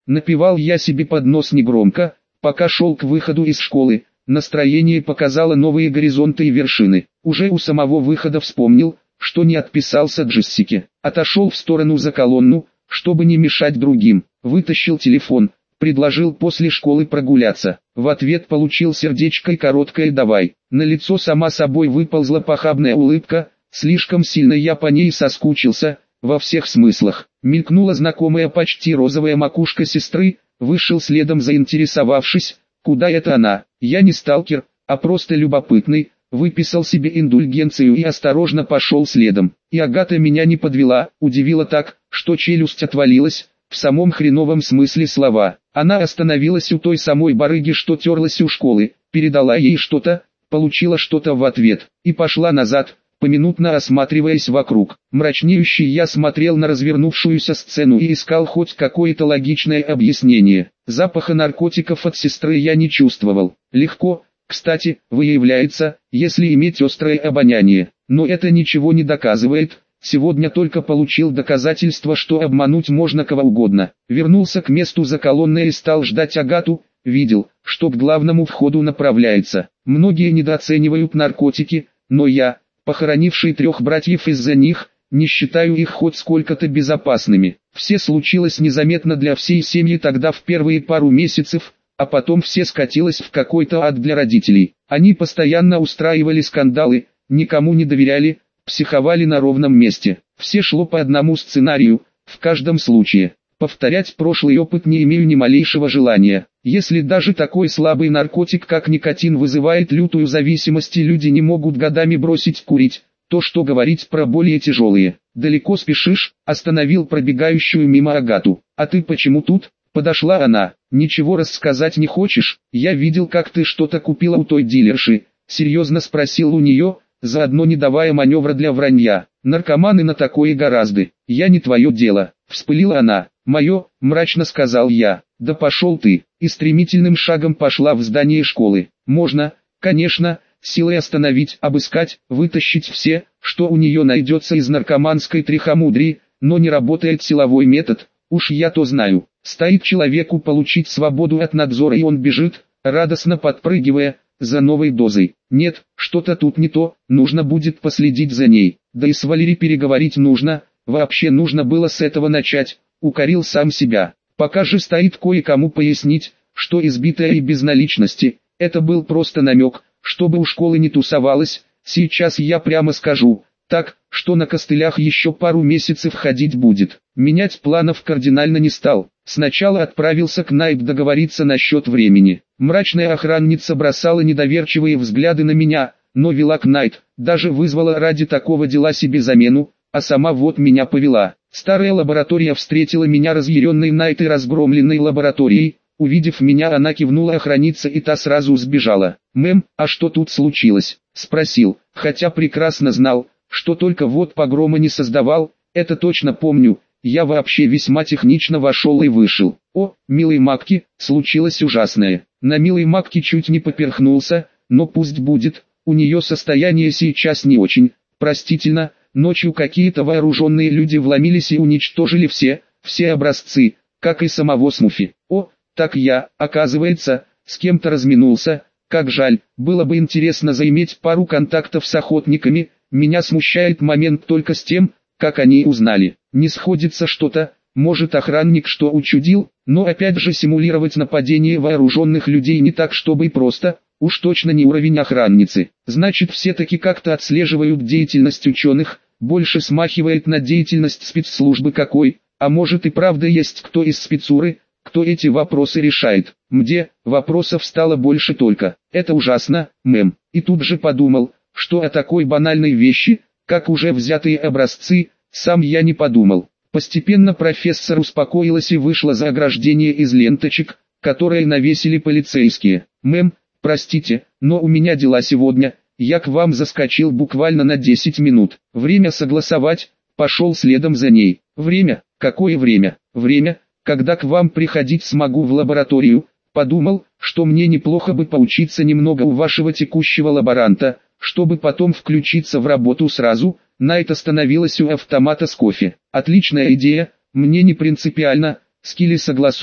Напевал я себе под нос негромко, пока шел к выходу из школы. Настроение показало новые горизонты и вершины. Уже у самого выхода вспомнил, что не отписался Джессике. Отошел в сторону за колонну, чтобы не мешать другим. Вытащил телефон, предложил после школы прогуляться. В ответ получил сердечко и короткое «давай». На лицо сама собой выползла похабная улыбка, слишком сильно я по ней соскучился, во всех смыслах. Мелькнула знакомая почти розовая макушка сестры, вышел следом, заинтересовавшись, куда это она. Я не сталкер, а просто любопытный, выписал себе индульгенцию и осторожно пошел следом. И Агата меня не подвела, удивила так, что челюсть отвалилась, в самом хреновом смысле слова. Она остановилась у той самой барыги, что терлась у школы, передала ей что-то, получила что-то в ответ, и пошла назад, поминутно осматриваясь вокруг. Мрачнеющий я смотрел на развернувшуюся сцену и искал хоть какое-то логичное объяснение. Запаха наркотиков от сестры я не чувствовал. Легко, кстати, выявляется, если иметь острое обоняние. Но это ничего не доказывает. Сегодня только получил доказательство, что обмануть можно кого угодно. Вернулся к месту за колонной и стал ждать Агату. Видел, что к главному входу направляется. Многие недооценивают наркотики, но я, похоронивший 3 братьев из-за них, не считаю их хоть сколько-то безопасными. Все случилось незаметно для всей семьи тогда в первые пару месяцев, а потом все скатилось в какой-то ад для родителей. Они постоянно устраивали скандалы, никому не доверяли, психовали на ровном месте. Все шло по одному сценарию, в каждом случае. Повторять прошлый опыт не имею ни малейшего желания. Если даже такой слабый наркотик, как никотин, вызывает лютую зависимость и люди не могут годами бросить курить, то что говорить про более тяжелые. «Далеко спешишь?» – остановил пробегающую мимо Агату. «А ты почему тут?» – подошла она. «Ничего рассказать не хочешь? Я видел, как ты что-то купила у той дилерши», – серьезно спросил у нее, заодно не давая маневра для вранья. «Наркоманы на такое гораздо. Я не твое дело», – вспылила она. «Мое», – мрачно сказал я. «Да пошел ты», и стремительным шагом пошла в здание школы. Можно, конечно, силой остановить, обыскать, вытащить все, что у нее найдется из наркоманской трихомудрии, но не работает силовой метод, уж я то знаю. Стоит человеку получить свободу от надзора, и он бежит, радостно подпрыгивая, за новой дозой. Нет, что-то тут не то, нужно будет последить за ней. Да и с Валери переговорить нужно, вообще нужно было с этого начать, укорил сам себя. Пока же стоит кое-кому пояснить, что избитая и без наличности, это был просто намек, чтобы у школы не тусовалась. Сейчас я прямо скажу, так, что на костылях еще пару месяцев ходить будет. Менять планов кардинально не стал. Сначала отправился к Найт договориться насчет времени. Мрачная охранница бросала недоверчивые взгляды на меня, но вела к Найт, даже вызвала ради такого дела себе замену, а сама вот меня повела. Старая лаборатория встретила меня разъяренной Найт и разгромленной лабораторией. Увидев меня, она кивнула охраннице, и та сразу сбежала. «Мэм, а что тут случилось?» – спросил, хотя прекрасно знал, что только вот погрома не создавал, это точно помню. Я вообще весьма технично вошел и вышел. О, милой Макки, случилось ужасное. На милой Макки чуть не поперхнулся, но пусть будет, у нее состояние сейчас не очень, простительно. Ночью какие-то вооруженные люди вломились и уничтожили все образцы, как и самого Смуфи. О, так я, оказывается, с кем-то разминулся, как жаль, было бы интересно заиметь пару контактов с охотниками. Меня смущает момент только с тем, как они узнали. Не сходится что-то, может охранник что учудил, но опять же симулировать нападение вооруженных людей не так чтобы и просто, уж точно не уровень охранницы. Значит, все-таки как-то отслеживают деятельность ученых, больше смахивает на деятельность спецслужбы какой, а может и правда есть кто из спецуры, кто эти вопросы решает. Вопросов стало больше только. Это ужасно, мэм. И тут же подумал, что о такой банальной вещи, как уже взятые образцы, сам я не подумал. Постепенно профессор успокоилась и вышла за ограждение из ленточек, которые навесили полицейские. «Мэм, простите, но у меня дела сегодня, я к вам заскочил буквально на 10 минут. Время согласовать», пошел следом за ней. «Время? Какое время?» «Время, когда к вам приходить смогу в лабораторию. Подумал, что мне неплохо бы поучиться немного у вашего текущего лаборанта, чтобы потом включиться в работу сразу». Найт остановилась у автомата с кофе. «Отличная идея, мне не принципиально, скилли согласуй»,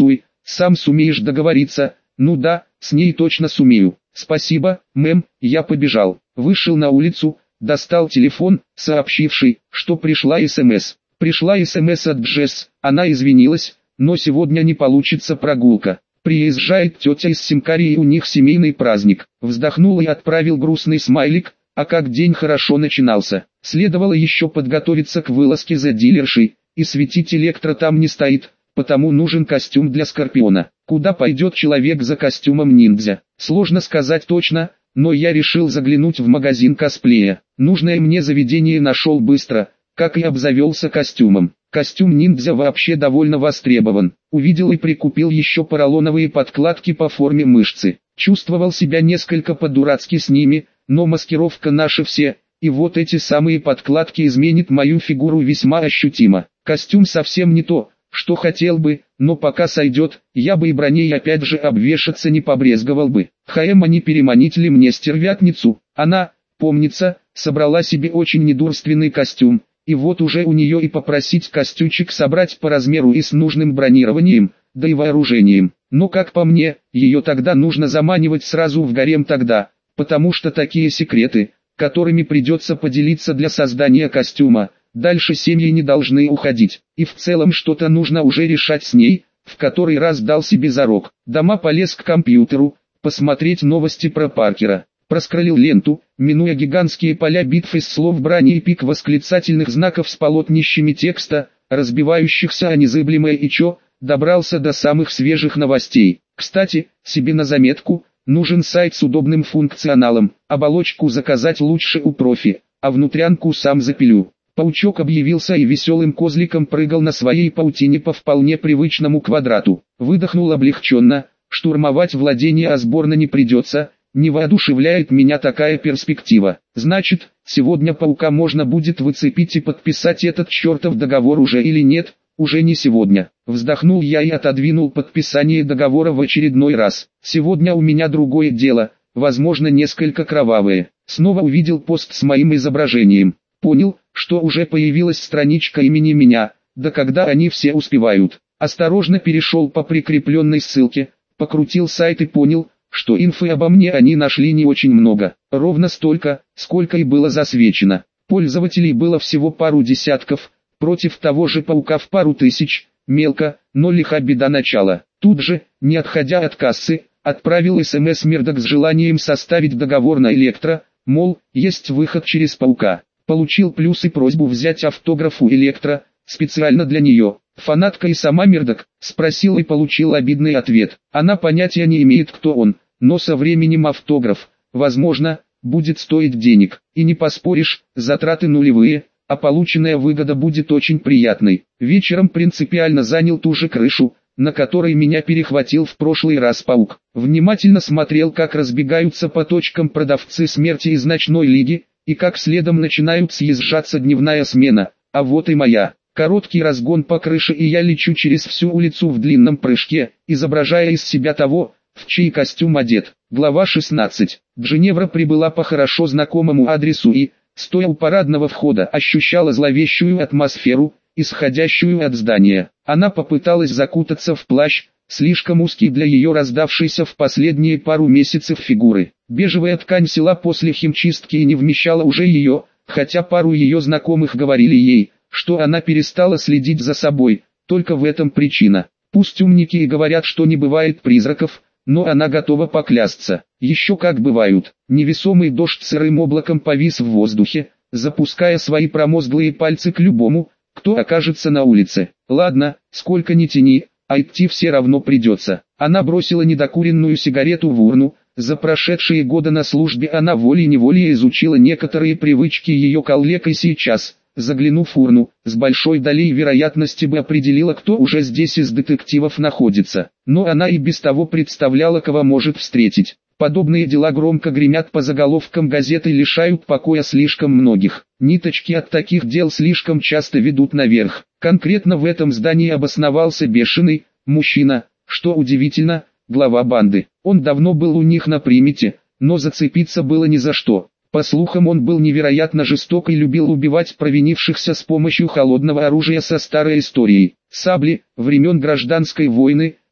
Сам сумеешь договориться? Ну да, с ней точно сумею. Спасибо, мэм, я побежал. Вышел на улицу, достал телефон, сообщивший, что пришла СМС. Пришла СМС от Джесс, она извинилась, но сегодня не получится прогулка. Приезжает тетя из Симкарии, у них семейный праздник. Вздохнул и отправил грустный смайлик, а как день хорошо начинался. Следовало еще подготовиться к вылазке за дилершей, и светить электро там не стоит, потому нужен костюм для Скорпиона. Куда пойдет человек за костюмом ниндзя? Сложно сказать точно, но я решил заглянуть в магазин косплея. Нужное мне заведение нашел быстро, как и обзавелся костюмом. Костюм ниндзя вообще довольно востребован. Увидел и прикупил еще поролоновые подкладки по форме мышцы. Чувствовал себя несколько по-дурацки с ними, но маскировка наша все, и вот эти самые подкладки изменит мою фигуру весьма ощутимо. Костюм совсем не то, что хотел бы, но пока сойдет, я бы и броней опять же обвешаться не побрезговал бы. Хаэма не переманить ли мне стервятницу? Она, помнится, собрала себе очень недурственный костюм, и вот уже у нее и попросить костюмчик собрать по размеру и с нужным бронированием, да и вооружением. Но как по мне, ее тогда нужно заманивать сразу в гарем тогда, потому что такие секреты, которыми придется поделиться для создания костюма, дальше семьи не должны уходить, и в целом что-то нужно уже решать с ней, в который раз дал себе зарок. Дома полез к компьютеру, посмотреть новости про Паркера. Проскроллил ленту, минуя гигантские поля битв из слов брани и пик восклицательных знаков с полотнищами текста, разбивающихся о незыблемое и чё, добрался до самых свежих новостей. Кстати, себе на заметку, нужен сайт с удобным функционалом, оболочку заказать лучше у профи, а внутрянку сам запилю. Паучок объявился и веселым козликом прыгал на своей паутине по вполне привычному квадрату. Выдохнул облегченно, штурмовать владение Осборна не придется, не воодушевляет меня такая перспектива. Значит, сегодня паука можно будет выцепить и подписать этот чертов договор уже или нет, уже не сегодня. Вздохнул я и отодвинул подписание договора в очередной раз. Сегодня у меня другое дело, возможно несколько кровавое. Снова увидел пост с моим изображением. Понял, что уже появилась страничка имени меня, да когда они все успевают. Осторожно перешел по прикрепленной ссылке, покрутил сайт и понял, что инфы обо мне они нашли не очень много. Ровно столько, сколько и было засвечено. Пользователей было всего пару десятков, против того же паука в пару тысяч, мелко, но лиха беда начала. Тут же, не отходя от кассы, отправил СМС Мердок с желанием составить договор на Электро, мол, есть выход через паука. Получил плюс и просьбу взять автограф у Электро, специально для нее. Фанатка и сама Мердок, спросил и получил обидный ответ. Она понятия не имеет, кто он, но со временем автограф, возможно, будет стоить денег. И не поспоришь, затраты нулевые, а полученная выгода будет очень приятной. Вечером принципиально занял ту же крышу, на которой меня перехватил в прошлый раз паук. Внимательно смотрел, как разбегаются по точкам продавцы смерти из ночной лиги, и как следом начинают съезжаться дневная смена, а вот и моя. Короткий разгон по крыше и я лечу через всю улицу в длинном прыжке, изображая из себя того, в чей костюм одет. Глава 16. Джиневра прибыла по хорошо знакомому адресу и, стоя у парадного входа, ощущала зловещую атмосферу, исходящую от здания. Она попыталась закутаться в плащ, слишком узкий для ее раздавшейся в последние пару месяцев фигуры. Бежевая ткань села после химчистки и не вмещала уже ее, хотя пару ее знакомых говорили ей, что она перестала следить за собой, только в этом причина. Пусть умники и говорят, что не бывает призраков, но она готова поклясться. Еще как бывают. Невесомый дождь сырым облаком повис в воздухе, запуская свои промозглые пальцы к любому, кто окажется на улице. Ладно, сколько ни тяни, а идти все равно придется. Она бросила недокуренную сигарету в урну. За прошедшие годы на службе она волей-неволей изучила некоторые привычки ее коллег и сейчас, заглянув в урну, с большой долей вероятности бы определила, кто уже здесь из детективов находится. Но она и без того представляла, кого может встретить. Подобные дела громко гремят по заголовкам газет и лишают покоя слишком многих. Ниточки от таких дел слишком часто ведут наверх. Конкретно в этом здании обосновался бешеный мужчина, что удивительно, глава банды. Он давно был у них на примете, но зацепиться было ни за что. По слухам, он был невероятно жесток и любил убивать провинившихся с помощью холодного оружия со старой историей. Сабли, времен гражданской войны,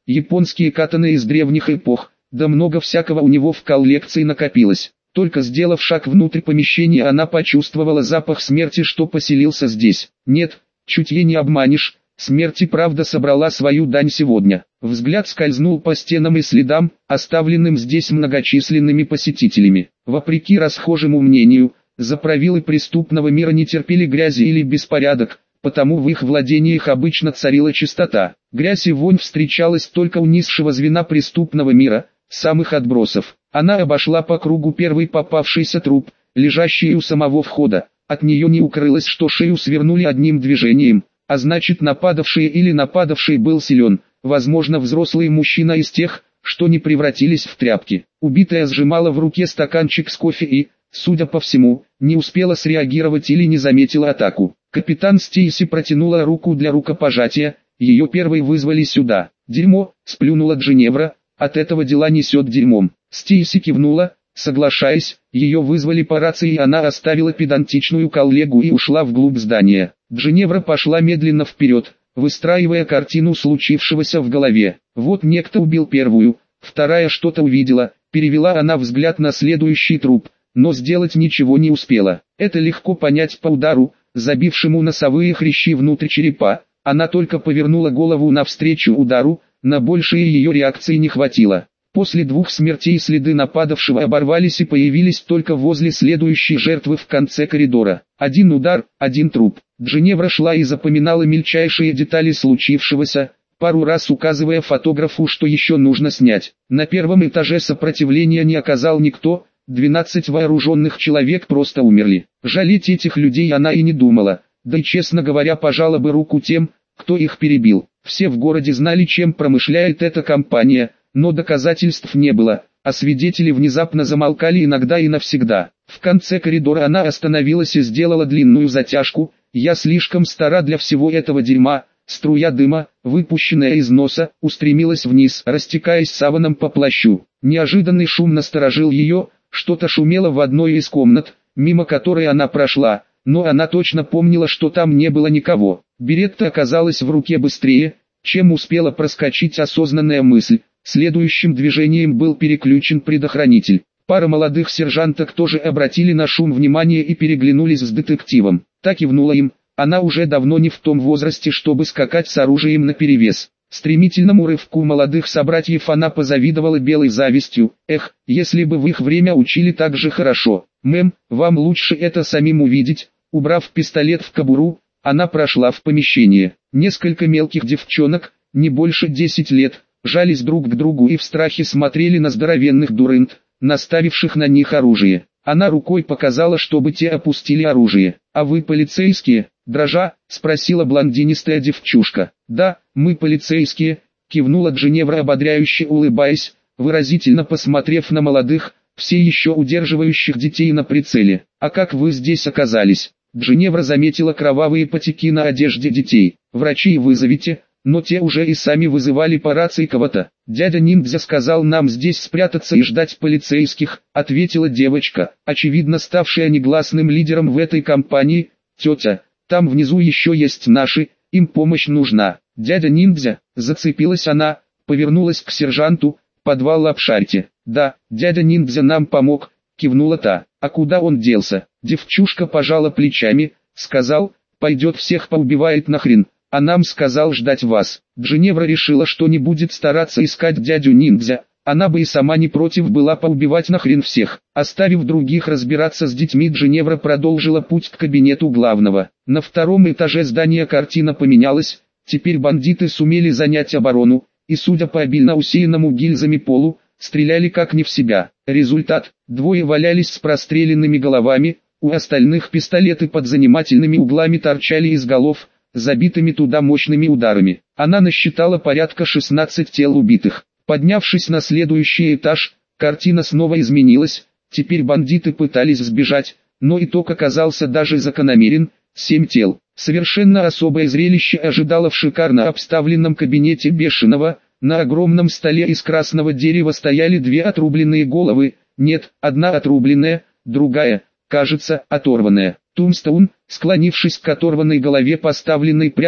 японские катаны из древних эпох, да много всякого у него в коллекции накопилось. Только сделав шаг внутрь помещения, она почувствовала запах смерти, что поселился здесь. Нет, чутье не обманешь, смерть и правда собрала свою дань сегодня. Взгляд скользнул по стенам и следам, оставленным здесь многочисленными посетителями. Вопреки расхожему мнению, заправилы преступного мира не терпели грязи или беспорядок, потому в их владениях обычно царила чистота. Грязь и вонь встречалась только у низшего звена преступного мира, самых отбросов. Она обошла по кругу первый попавшийся труп, лежащий у самого входа. От нее не укрылось, что шею свернули одним движением, а значит нападавший или нападавший был силен, возможно взрослый мужчина из тех, что не превратились в тряпки. Убитая сжимала в руке стаканчик с кофе и, судя по всему, не успела среагировать или не заметила атаку. Капитан Стейси протянула руку для рукопожатия, ее первой вызвали сюда. «Дерьмо», — сплюнула Джиневра, — «от этого дела несет дерьмом». Стейси кивнула, соглашаясь, ее вызвали по рации, и она оставила педантичную коллегу и ушла вглубь здания. Джиневра пошла медленно вперед, выстраивая картину случившегося в голове. Вот некто убил первую, вторая что-то увидела, перевела она взгляд на следующий труп, но сделать ничего не успела. Это легко понять по удару, забившему носовые хрящи внутрь черепа. Она только повернула голову навстречу удару, на большее ее реакции не хватило. После двух смертей следы нападавшего оборвались и появились только возле следующей жертвы в конце коридора. Один удар, один труп. Джиневра шла и запоминала мельчайшие детали случившегося, пару раз указывая фотографу, что еще нужно снять. На первом этаже сопротивления не оказал никто, 12 вооруженных человек просто умерли. Жалеть этих людей она и не думала, да и честно говоря пожала бы руку тем, кто их перебил. Все в городе знали, чем промышляет эта компания, но доказательств не было, а свидетели внезапно замолкали иногда и навсегда. В конце коридора она остановилась и сделала длинную затяжку. «Я слишком стара для всего этого дерьма». Струя дыма, выпущенная из носа, устремилась вниз, растекаясь саваном по плащу. Неожиданный шум насторожил ее, что-то шумело в одной из комнат, мимо которой она прошла, но она точно помнила, что там не было никого. Беретта оказалась в руке быстрее, чем успела проскочить осознанная мысль. Следующим движением был переключен предохранитель. Пара молодых сержанток тоже обратили на шум внимание и переглянулись с детективом. Та кивнула им, она уже давно не в том возрасте, чтобы скакать с оружием наперевес. Стремительному рывку молодых собратьев она позавидовала белой завистью. Эх, если бы в их время учили так же хорошо. «Мэм, вам лучше это самим увидеть». Убрав пистолет в кобуру, она прошла в помещение. Несколько мелких девчонок, не больше 10 лет, жались друг к другу и в страхе смотрели на здоровенных дурынт, наставивших на них оружие. Она рукой показала, чтобы те опустили оружие. «А вы полицейские?» — дрожа, спросила блондинистая девчушка. «Да, мы полицейские», — кивнула Джиневра, ободряюще улыбаясь, выразительно посмотрев на молодых, все еще удерживающих детей на прицеле. «А как вы здесь оказались?» Джиневра заметила кровавые потеки на одежде детей. «Врачей вызовите», но те уже и сами вызывали по рации кого-то. «Дядя Ниндзя сказал нам здесь спрятаться и ждать полицейских», — ответила девочка, очевидно ставшая негласным лидером в этой компании. «Тетя, там внизу еще есть наши, им помощь нужна». «Дядя Ниндзя», — зацепилась она, повернулась к сержанту, «подвал обшарьте». «Да, дядя Ниндзя нам помог», — кивнула та. «А куда он делся?» Девчушка пожала плечами, сказал, «пойдет всех поубивает нахрен». А нам сказал ждать вас. Джиневра решила, что не будет стараться искать дядю Ниндзя. Она бы и сама не против была поубивать нахрен всех. Оставив других разбираться с детьми, Джиневра продолжила путь к кабинету главного. На втором этаже здания картина поменялась. Теперь бандиты сумели занять оборону, и судя по обильно усеянному гильзами полу, стреляли как не в себя. Результат: двое валялись с простреленными головами, у остальных пистолеты под занимательными углами торчали из голов, забитыми туда мощными ударами. Она насчитала порядка 16 тел убитых. Поднявшись на следующий этаж, картина снова изменилась. Теперь бандиты пытались сбежать, но итог оказался даже закономерен: 7 тел. Совершенно особое зрелище ожидало в шикарно обставленном кабинете Бешеного. На огромном столе из красного дерева стояли 2 отрубленные головы. Нет, одна отрубленная, другая, кажется, оторванная. Тумстоун, склонившись к оторванной голове, поставленной прямо,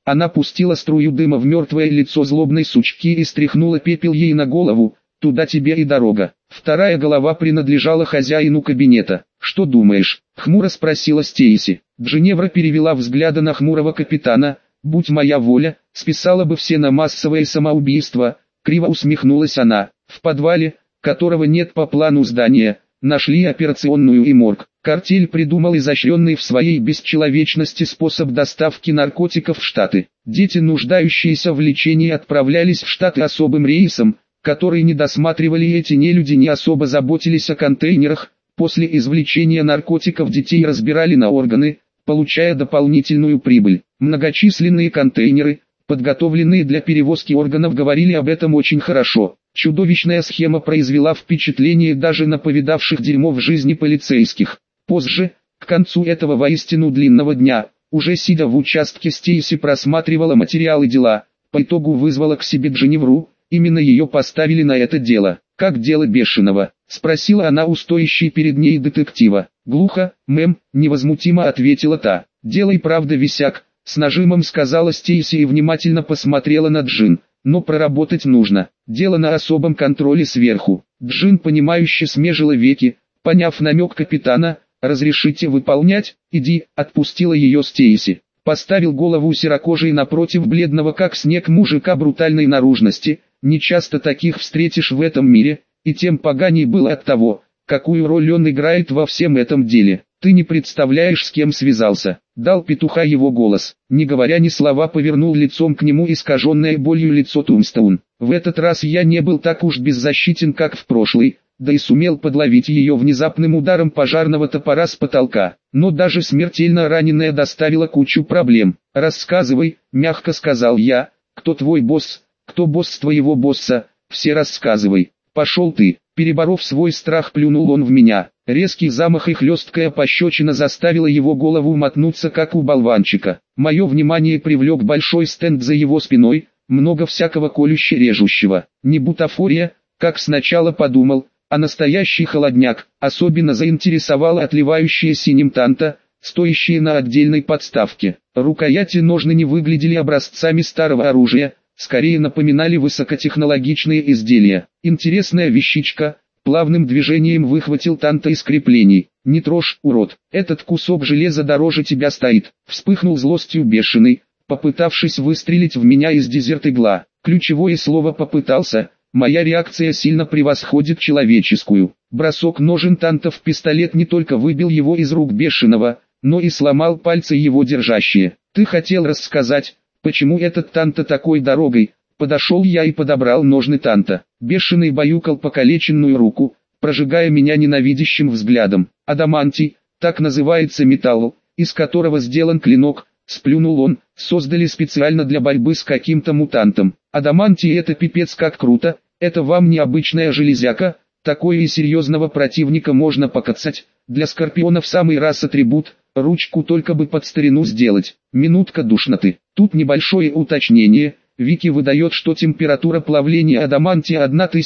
Она пустила струю дыма в мертвое лицо злобной сучки и стряхнула пепел ей на голову. Туда тебе и дорога. Вторая голова принадлежала хозяину кабинета. Что думаешь? Хмуро спросила Стейси. Джиневра перевела взгляды на хмурого капитана. Будь моя воля, списала бы все на массовое самоубийство. Криво усмехнулась она. В подвале, которого нет по плану здания, нашли операционную и морг. Картель придумал изощренный в своей бесчеловечности способ доставки наркотиков в Штаты. Дети, нуждающиеся в лечении, отправлялись в Штаты особым рейсом, которые не досматривали эти нелюди, не особо заботились о контейнерах. После извлечения наркотиков детей разбирали на органы, получая дополнительную прибыль. Многочисленные контейнеры, подготовленные для перевозки органов, говорили об этом очень хорошо. Чудовищная схема произвела впечатление даже на повидавших дерьмо в жизни полицейских. Позже, к концу этого воистину длинного дня, уже сидя в участке, Стейси просматривала материалы дела, по итогу вызвала к себе Джиневру. Именно ее поставили на это дело. «Как дело Бешеного?» — спросила она у стоящей перед ней детектива. «Глухо, мэм», — невозмутимо ответила та. «Дело и правда висяк», — с нажимом сказала Стейси и внимательно посмотрела на Джин. «Но проработать нужно. Дело на особом контроле сверху». Джин понимающе смежила веки, поняв намек капитана. «Разрешите выполнять?» «Иди», — отпустила ее Стейси. Поставил голову серокожей напротив бледного как снег мужика брутальной наружности. Не часто таких встретишь в этом мире, и тем поганей было от того, какую роль он играет во всем этом деле. «Ты не представляешь, с кем связался», — дал петуха его голос. Не говоря ни слова, повернул лицом к нему искаженное болью лицо Тумстоун. «В этот раз я не был так уж беззащитен, как в прошлый, да и сумел подловить ее внезапным ударом пожарного топора с потолка. Но даже смертельно раненая доставила кучу проблем. «Рассказывай», — мягко сказал я, — «кто твой босс, кто босс твоего босса, все рассказывай». «Пошел ты». Переборов свой страх, плюнул он в меня. Резкий замах и хлесткая пощечина заставила его голову мотнуться, как у болванчика. Мое внимание привлек большой стенд за его спиной, много всякого колюще-режущего. Не бутафория, как сначала подумал, а настоящий холодняк. Особенно заинтересовала отливающая синим танта, стоящие на отдельной подставке. Рукояти ножны не выглядели образцами старого оружия, скорее напоминали высокотехнологичные изделия. Интересная вещичка. Плавным движением выхватил танта из креплений. «Не трожь, урод, этот кусок железа дороже тебя стоит», — вспыхнул злостью Бешеный, попытавшись выстрелить в меня из дезерт-игла. Ключевое слово «попытался», моя реакция сильно превосходит человеческую. Бросок ножен танта в пистолет не только выбил его из рук Бешеного, но и сломал пальцы его держащие. «Ты хотел рассказать, почему этот танта такой дорогой?» Подошел я и подобрал ножны танта. Бешеный баюкал покалеченную руку, прожигая меня ненавидящим взглядом. «Адамантий, так называется металл, из которого сделан клинок», — сплюнул он, — «создали специально для борьбы с каким-то мутантом. Адамантий — это пипец как круто, это вам не обычная железяка, такое и серьезного противника можно покацать. Для скорпионов самый раз атрибут, ручку только бы под старину сделать. Минутка душноты». Тут небольшое уточнение. Вики выдает, что температура плавления адамантия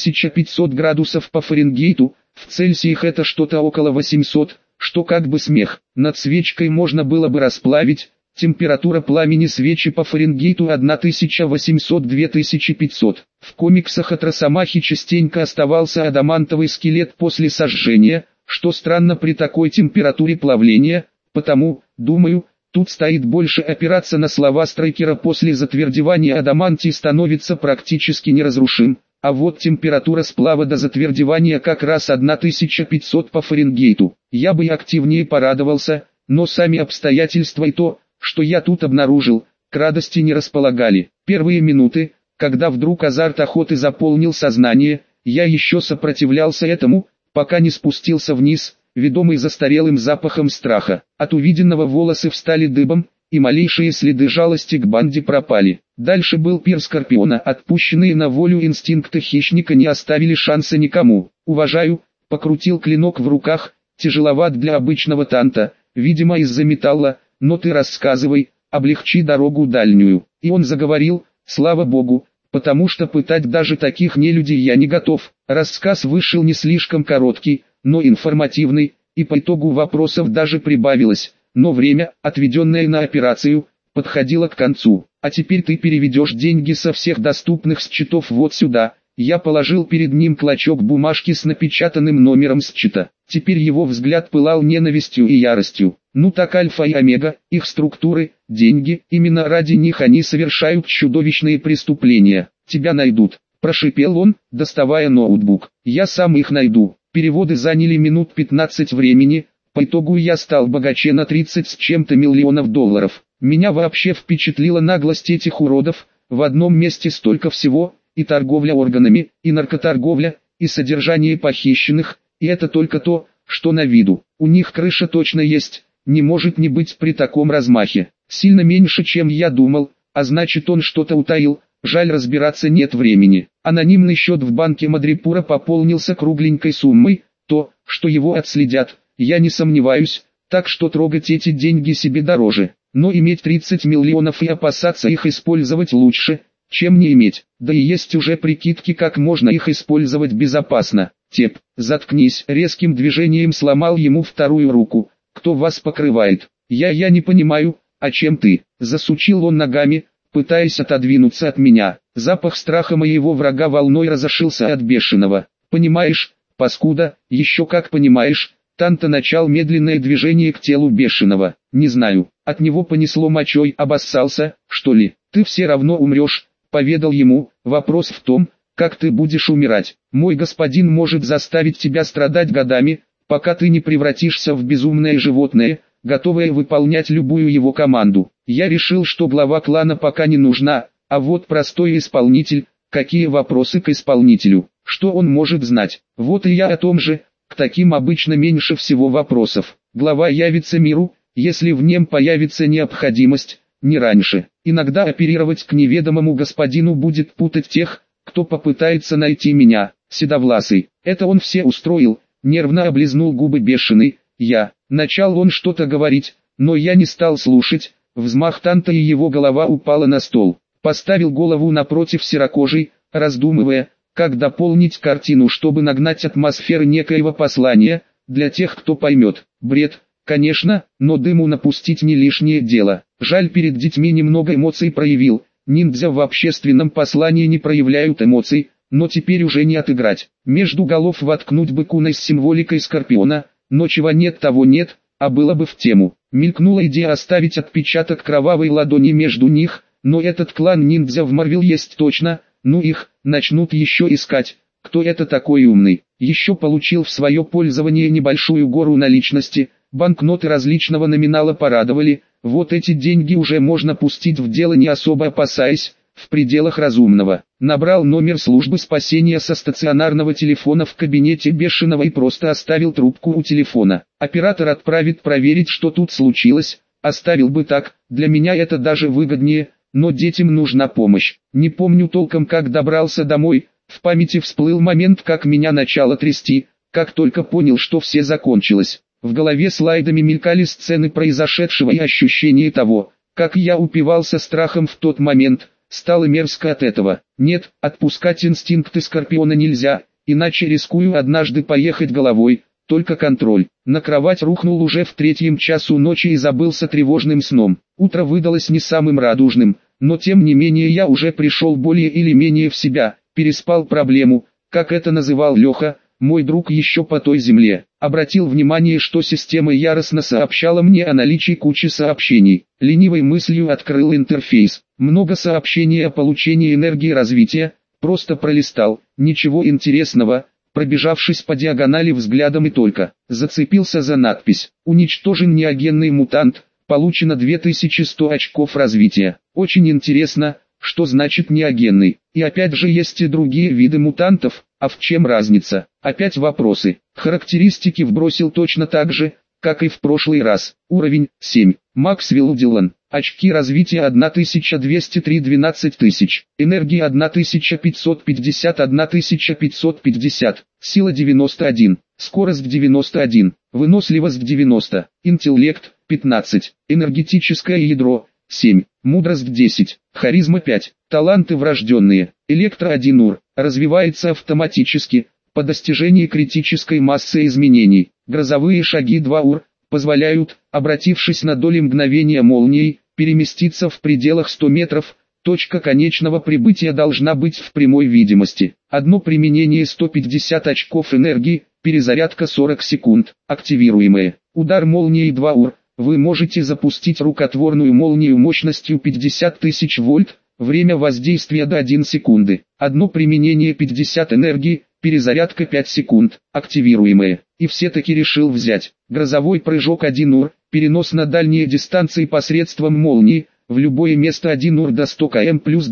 1500 градусов по Фаренгейту, в Цельсиях это что-то около 800, что как бы смех. Над свечкой можно было бы расплавить. Температура пламени свечи по Фаренгейту 1800-2500. В комиксах от Росомахи частенько оставался адамантовый скелет после сожжения, что странно при такой температуре плавления, потому, думаю, тут стоит больше опираться на слова Страйкера: после затвердевания адамантий становится практически неразрушим, а вот температура сплава до затвердевания как раз 1500 по Фаренгейту. Я бы и активнее порадовался, но сами обстоятельства и то, что я тут обнаружил, к радости не располагали. Первые минуты, когда вдруг азарт охоты заполнил сознание, я еще сопротивлялся этому, пока не спустился вниз, ведомый застарелым запахом страха. От увиденного волосы встали дыбом, и малейшие следы жалости к банде пропали. Дальше был пир Скорпиона. Отпущенные на волю инстинкты хищника не оставили шанса никому. «Уважаю», — покрутил клинок в руках, — «тяжеловат для обычного танта, видимо из-за металла, но ты рассказывай, облегчи дорогу дальнюю». И он заговорил, слава богу, потому что пытать даже таких нелюдей я не готов. Рассказ вышел не слишком короткий, но информативный, и по итогу вопросов даже прибавилось, но время, отведенное на операцию, подходило к концу. А теперь ты переведешь деньги со всех доступных счетов вот сюда. Я положил перед ним клочок бумажки с напечатанным номером счета. Теперь его взгляд пылал ненавистью и яростью. Ну так альфа и омега, их структуры, деньги, именно ради них они совершают чудовищные преступления. Тебя найдут, прошипел он, доставая ноутбук. Я сам их найду. Переводы заняли минут 15 времени. По итогу я стал богаче на 30 с чем-то миллионов долларов. Меня вообще впечатлила наглость этих уродов. В одном месте столько всего. И торговля органами, и наркоторговля, и содержание похищенных, и это только то, что на виду. У них крыша точно есть, не может не быть при таком размахе. Сильно меньше, чем я думал, а значит он что-то утаил, жаль разбираться нет времени. Анонимный счет в банке Мадрипура пополнился кругленькой суммой, то, что его отследят, я не сомневаюсь, так что трогать эти деньги себе дороже. Но иметь 30 миллионов и опасаться их использовать лучше, чем не иметь. Да и есть уже прикидки, как можно их использовать безопасно. Теп, заткнись. Резким движением сломал ему вторую руку. Кто вас покрывает? Я не понимаю, а чем ты? Засучил он ногами, пытаясь отодвинуться от меня. Запах страха моего врага волной разошился от бешеного. Понимаешь, паскуда, еще как понимаешь. Танта начал медленное движение к телу бешеного. Не знаю, от него понесло мочой, обоссался, что ли? Ты все равно умрешь. Поведал ему, вопрос в том, как ты будешь умирать. Мой господин может заставить тебя страдать годами, пока ты не превратишься в безумное животное, готовое выполнять любую его команду. Я решил, что глава клана пока не нужна, а вот простой исполнитель, какие вопросы к исполнителю, что он может знать. Вот и я о том же, к таким обычно меньше всего вопросов. Глава явится миру, если в нем появится необходимость, не раньше. Иногда оперировать к неведомому господину будет путать тех, кто попытается найти меня. Седовласый, это он все устроил, нервно облизнул губы бешеный. Начал он что-то говорить, но я не стал слушать. Взмах танта и его голова упала на стол. Поставил голову напротив серокожей, раздумывая, как дополнить картину, чтобы нагнать атмосферу некоего послания, для тех, кто поймет. Бред, конечно, но дыму напустить не лишнее дело. Жаль, перед детьми немного эмоций проявил. Ниндзя в общественном послании не проявляют эмоций, но теперь уже не отыграть. Между голов воткнуть бы куной с символикой скорпиона, но чего нет того нет, а было бы в тему. Мелькнула идея оставить отпечаток кровавой ладони между них, но этот клан ниндзя в Марвел есть точно, ну их, начнут еще искать. Кто это такой умный? Еще получил в свое пользование небольшую гору наличности, банкноты различного номинала порадовали. Вот эти деньги уже можно пустить в дело, не особо опасаясь, в пределах разумного. Набрал номер службы спасения со стационарного телефона в кабинете бешеного и просто оставил трубку у телефона. Оператор отправит проверить, что тут случилось. Оставил бы так, для меня это даже выгоднее, но детям нужна помощь. Не помню толком, как добрался домой. В памяти всплыл момент, как меня начало трясти, как только понял, что все закончилось. В голове слайдами мелькали сцены произошедшего и ощущение того, как я упивался страхом в тот момент. Стало мерзко от этого. Нет, отпускать инстинкты скорпиона нельзя, иначе рискую однажды поехать головой. Только контроль. На кровать рухнул уже в 3 часу ночи и забылся тревожным сном. Утро выдалось не самым радужным, но тем не менее я уже пришел более или менее в себя, переспал проблему, как это называл Леха, мой друг еще по той земле. Обратил внимание, что система яростно сообщала мне о наличии кучи сообщений. Ленивой мыслью открыл интерфейс. Много сообщений о получении энергии развития. Просто пролистал, ничего интересного. Пробежавшись по диагонали взглядом и только, зацепился за надпись. Уничтожен неогенный мутант, получено 2100 очков развития. Очень интересно, что значит неогенный. И опять же есть и другие виды мутантов, а в чем разница? Опять вопросы. Характеристики вбросил точно так же, как и в прошлый раз. Уровень 7. Максвелл Дилан. Очки развития 1203 12000. Энергия 1550 1550. Сила 91. Скорость 91. Выносливость 90. Интеллект 15. Энергетическое ядро 7. Мудрость 10. Харизма 5. Таланты врожденные. Электро 1 ур. Развивается автоматически. По достижении критической массы изменений. Грозовые шаги 2 ур. Позволяют, обратившись на доли мгновения молнией, переместиться в пределах 100 метров, точка конечного прибытия должна быть в прямой видимости. Одно применение 150 очков энергии, перезарядка 40 секунд, активируемые. Удар молнии 2 ур. Вы можете запустить рукотворную молнию мощностью 50 тысяч вольт, время воздействия до 1 секунды. Одно применение 50 энергии, перезарядка 5 секунд, активируемые. И все-таки решил взять. Грозовой прыжок 1 ур, перенос на дальние дистанции посредством молнии, в любое место 1 ур до 100 км плюс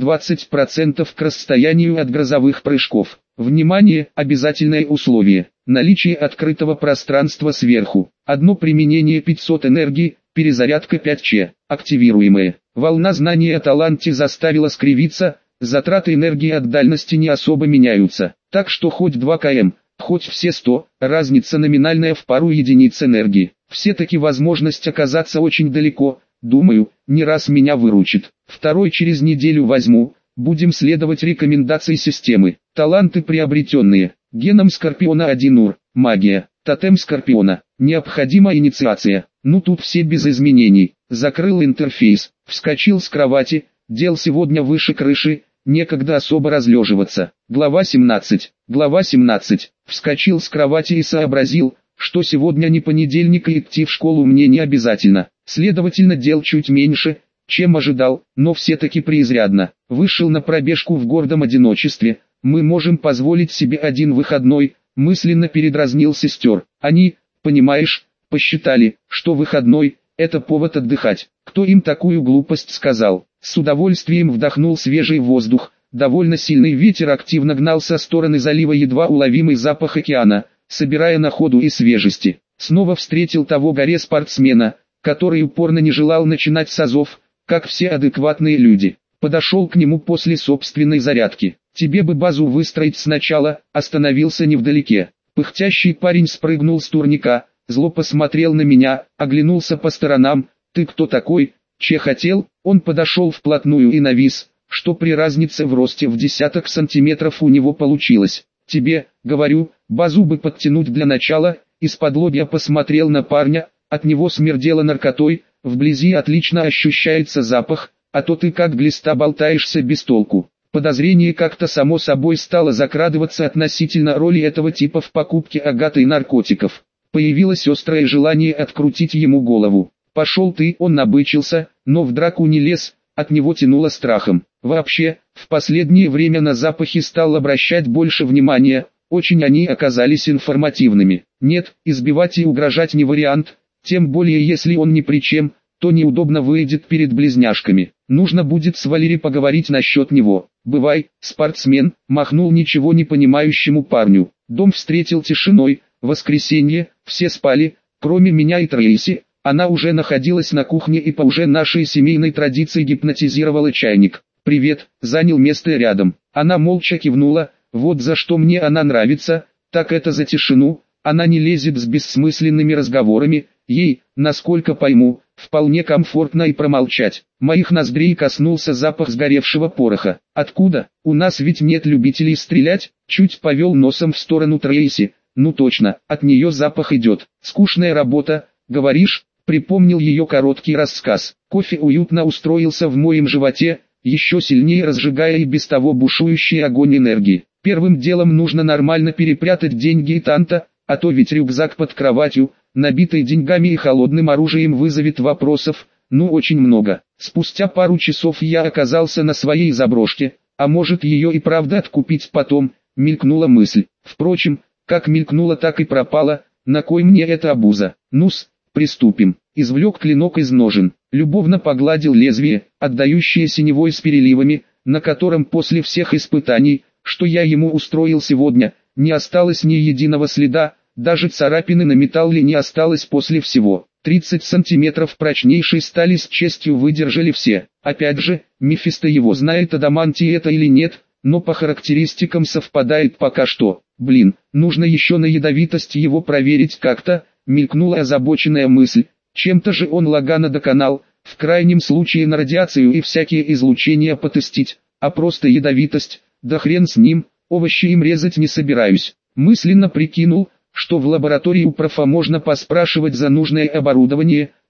20% к расстоянию от грозовых прыжков. Внимание, обязательное условие. Наличие открытого пространства сверху. Одно применение 500 энергии, перезарядка 5Ч, активируемые. Волна знания о таланте заставила скривиться, затраты энергии от дальности не особо меняются. Так что хоть 2 км, хоть все 100, разница номинальная в пару единиц энергии. Все-таки возможность оказаться очень далеко, думаю, не раз меня выручит. Второй через неделю возьму, будем следовать рекомендации системы. Таланты приобретенные. Геном Скорпиона 1 ур, магия, тотем Скорпиона, необходима инициация. Ну тут все без изменений. Закрыл интерфейс, вскочил с кровати, дел сегодня выше крыши, некогда особо разлеживаться. Глава 17. Глава 17. Вскочил с кровати и сообразил, что сегодня не понедельник и идти в школу мне не обязательно. Следовательно, дел чуть меньше, чем ожидал, но все-таки преизрядно. Вышел на пробежку в гордом одиночестве. Мы можем позволить себе один выходной, мысленно передразнил сестер. Они, понимаешь, посчитали, что выходной – это повод отдыхать. Кто им такую глупость сказал? С удовольствием вдохнул свежий воздух. Довольно сильный ветер активно гнал со стороны залива едва уловимый запах океана, собирая на ходу и свежести. Снова встретил того горе-спортсмена, который упорно не желал начинать с азов, как все адекватные люди. Подошел к нему после собственной зарядки. Тебе бы базу выстроить сначала, остановился невдалеке. Пыхтящий парень спрыгнул с турника, зло посмотрел на меня, оглянулся по сторонам. Ты кто такой? Че хотел? Он подошел вплотную и навис, что при разнице в росте в десяток сантиметров у него получилось. Тебе, говорю, базу бы подтянуть для начала. Из-под посмотрел на парня, от него смердело наркотой, вблизи отлично ощущается запах, а то ты как глиста болтаешься без толку. Подозрение как-то само собой стало закрадываться относительно роли этого типа в покупке агаты и наркотиков. Появилось острое желание открутить ему голову. Пошел ты, он набычился, но в драку не лез, от него тянуло страхом. Вообще, в последнее время на запахи стал обращать больше внимания, очень они оказались информативными. Нет, избивать и угрожать не вариант, тем более если он ни при чем, то неудобно выйдет перед близняшками. Нужно будет с Валери поговорить насчет него. Бывай, спортсмен, махнул ничего не понимающему парню. Дом встретил тишиной, воскресенье, все спали, кроме меня и Трейси. Она уже находилась на кухне и по уже нашей семейной традиции гипнотизировала чайник. «Привет», занял место рядом. Она молча кивнула, вот за что мне она нравится, так это за тишину. Она не лезет с бессмысленными разговорами, ей, насколько пойму, вполне комфортно и промолчать. Моих ноздрей коснулся запах сгоревшего пороха. Откуда? У нас ведь нет любителей стрелять. Чуть повел носом в сторону Трейси. Ну точно, от нее запах идет. Скучная работа, говоришь? Припомнил ее короткий рассказ. Кофе уютно устроился в моем животе, еще сильнее разжигая и без того бушующий огонь энергии. Первым делом нужно нормально перепрятать деньги и танта, а то ведь рюкзак под кроватью, набитый деньгами и холодным оружием, вызовет вопросов, ну очень много. Спустя пару часов я оказался на своей заброшке, а может ее и правда откупить потом, мелькнула мысль. Впрочем, как мелькнула, так и пропала, на кой мне эта обуза? Ну-с, приступим. Извлек клинок из ножен, любовно погладил лезвие, отдающее синевой с переливами, на котором после всех испытаний, что я ему устроил сегодня, не осталось ни единого следа, даже царапины на металле не осталось после всего. 30 сантиметров прочнейшей стали с честью выдержали все. Опять же, Мефисто его знает, адамантий это или нет, но по характеристикам совпадает пока что. Блин, нужно еще на ядовитость его проверить как-то, мелькнула озабоченная мысль. Чем-то же он Лагана доконал, в крайнем случае на радиацию и всякие излучения потестить, а просто ядовитость, да хрен с ним, овощи им резать не собираюсь. Мысленно прикинул, что в лаборатории у профа можно поспрашивать за нужное оборудование,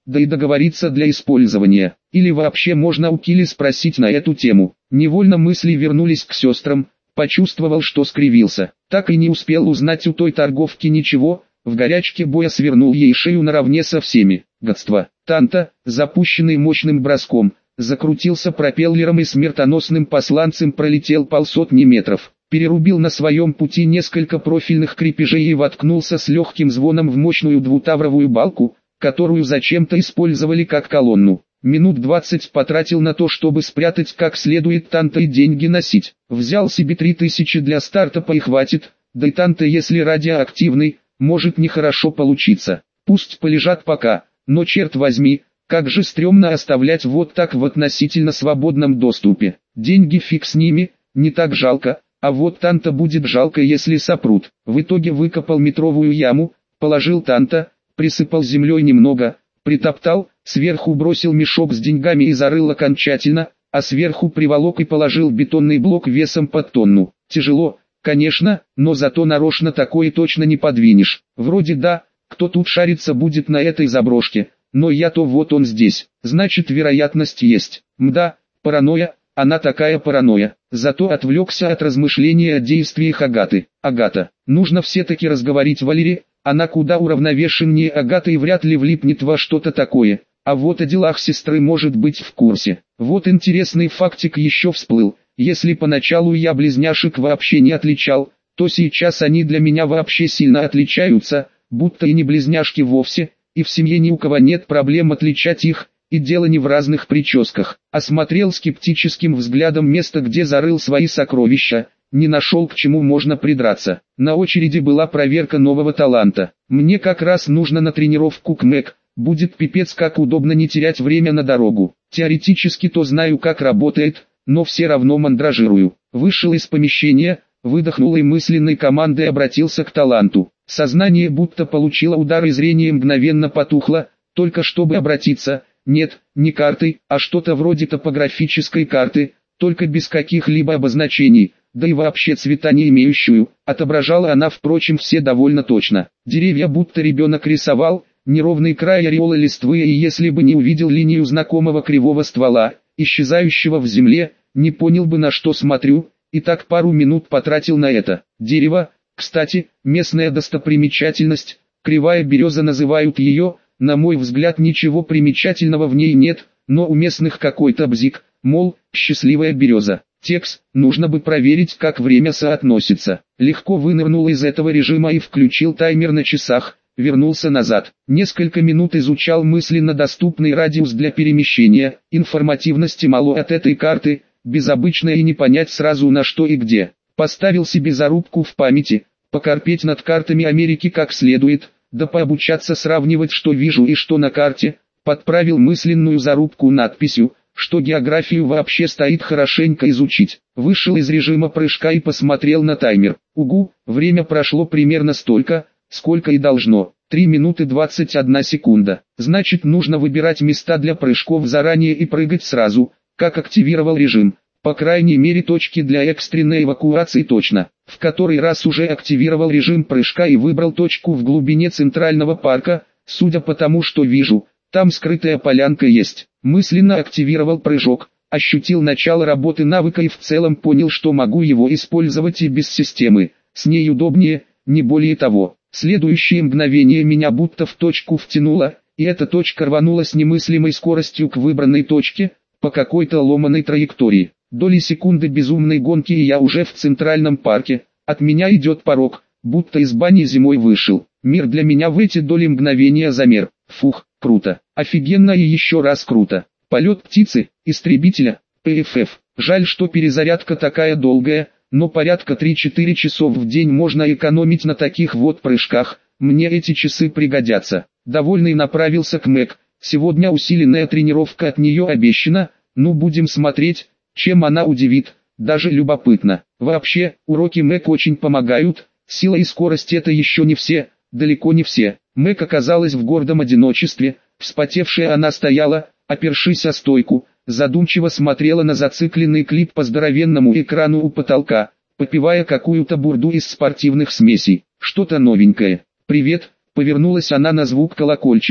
да и договориться для использования. Или вообще можно у Килли спросить на эту тему. Невольно мысли вернулись к сестрам, почувствовал, что скривился. Так и не успел узнать у той торговки ничего, в горячке боя свернул ей шею наравне со всеми. Гадство. Танта, запущенный мощным броском, закрутился пропеллером и смертоносным посланцем пролетел полсотни метров. Перерубил на своем пути несколько профильных крепежей и воткнулся с легким звоном в мощную двутавровую балку, которую зачем-то использовали как колонну. Минут 20 потратил на то, чтобы спрятать как следует танта и деньги носить. Взял себе 3000 для стартапа и хватит, да и танта, если радиоактивный, может нехорошо получиться. Пусть полежат пока, но черт возьми, как же стрёмно оставлять вот так в относительно свободном доступе. Деньги фиг с ними, не так жалко, а вот танта будет жалко, если сопрут. В итоге выкопал метровую яму, положил танта, присыпал землей немного, притоптал, сверху бросил мешок с деньгами и зарыл окончательно, а сверху приволок и положил бетонный блок весом под тонну. Тяжело, конечно, но зато нарочно такое точно не подвинешь. Вроде да, кто тут шариться будет на этой заброшке, но я-то вот он здесь, значит вероятность есть. Мда, паранойя, она такая паранойя. Зато отвлекся от размышления о действиях Агаты. Агата, нужно все-таки разговорить Валере, она куда уравновешеннее Агаты и вряд ли влипнет во что-то такое. А вот о делах сестры может быть в курсе. Вот интересный фактик еще всплыл. Если поначалу я близняшек вообще не отличал, то сейчас они для меня вообще сильно отличаются, будто и не близняшки вовсе, и в семье ни у кого нет проблем отличать их, и дело не в разных прическах. Осмотрел скептическим взглядом место, где зарыл свои сокровища, не нашел к чему можно придраться. На очереди была проверка нового таланта. Мне как раз нужно на тренировку к МЭК. Будет пипец как удобно не терять время на дорогу. Теоретически то знаю как работает, но все равно мандражирую. Вышел из помещения, выдохнул и мысленной командой обратился к таланту. Сознание будто получило удар и зрение мгновенно потухло, только чтобы обратиться, нет, не картой, а что-то вроде топографической карты, только без каких-либо обозначений, да и вообще цвета не имеющую. Отображала она, впрочем, все довольно точно. Деревья будто ребенок рисовал, неровный край ореола листвы, и если бы не увидел линию знакомого кривого ствола, исчезающего в земле, не понял бы, на что смотрю, и так пару минут потратил на это. Дерево, кстати, местная достопримечательность, кривая береза называют ее, на мой взгляд ничего примечательного в ней нет, но у местных какой-то бзик, мол, счастливая береза. Текст, нужно бы проверить, как время соотносится. Легко вынырнул из этого режима и включил таймер на часах. Вернулся назад. Несколько минут изучал мысленно доступный радиус для перемещения. Информативности мало от этой карты, безобычно и не понять сразу на что и где. Поставил себе зарубку в памяти, покорпеть над картами Америки как следует, да пообучаться сравнивать, что вижу и что на карте. Подправил мысленную зарубку надписью, что географию вообще стоит хорошенько изучить. Вышел из режима прыжка и посмотрел на таймер. Угу, время прошло примерно столько, сколько и должно. 3 минуты 21 секунда. Значит, нужно выбирать места для прыжков заранее и прыгать сразу, как активировал режим. По крайней мере точки для экстренной эвакуации точно. В который раз уже активировал режим прыжка и выбрал точку в глубине центрального парка, судя по тому, что вижу, там скрытая полянка есть. Мысленно активировал прыжок, ощутил начало работы навыка и в целом понял, что могу его использовать и без системы. С ней удобнее, не более того. Следующее мгновение меня будто в точку втянуло, и эта точка рванула с немыслимой скоростью к выбранной точке, по какой-то ломаной траектории. Доли секунды безумной гонки, и я уже в центральном парке. От меня идет порог, будто из бани зимой вышел. Мир для меня в эти доли мгновения замер. Фух, круто, офигенно и еще раз круто. Полет птицы, истребителя, ПФФ. Жаль, что перезарядка такая долгая, но порядка 3-4 часов в день можно экономить на таких вот прыжках. Мне эти часы пригодятся. Довольный направился к МЭК. Сегодня усиленная тренировка от нее обещана, ну будем смотреть, чем она удивит, даже любопытно. Вообще, уроки МЭК очень помогают, сила и скорость это еще не все, далеко не все. МЭК оказалась в гордом одиночестве, вспотевшая она стояла, опершись о стойку, задумчиво смотрела на зацикленный клип по здоровенному экрану у потолка, попивая какую-то бурду из спортивных смесей. Что-то новенькое. «Привет», — повернулась она на звук колокольчика.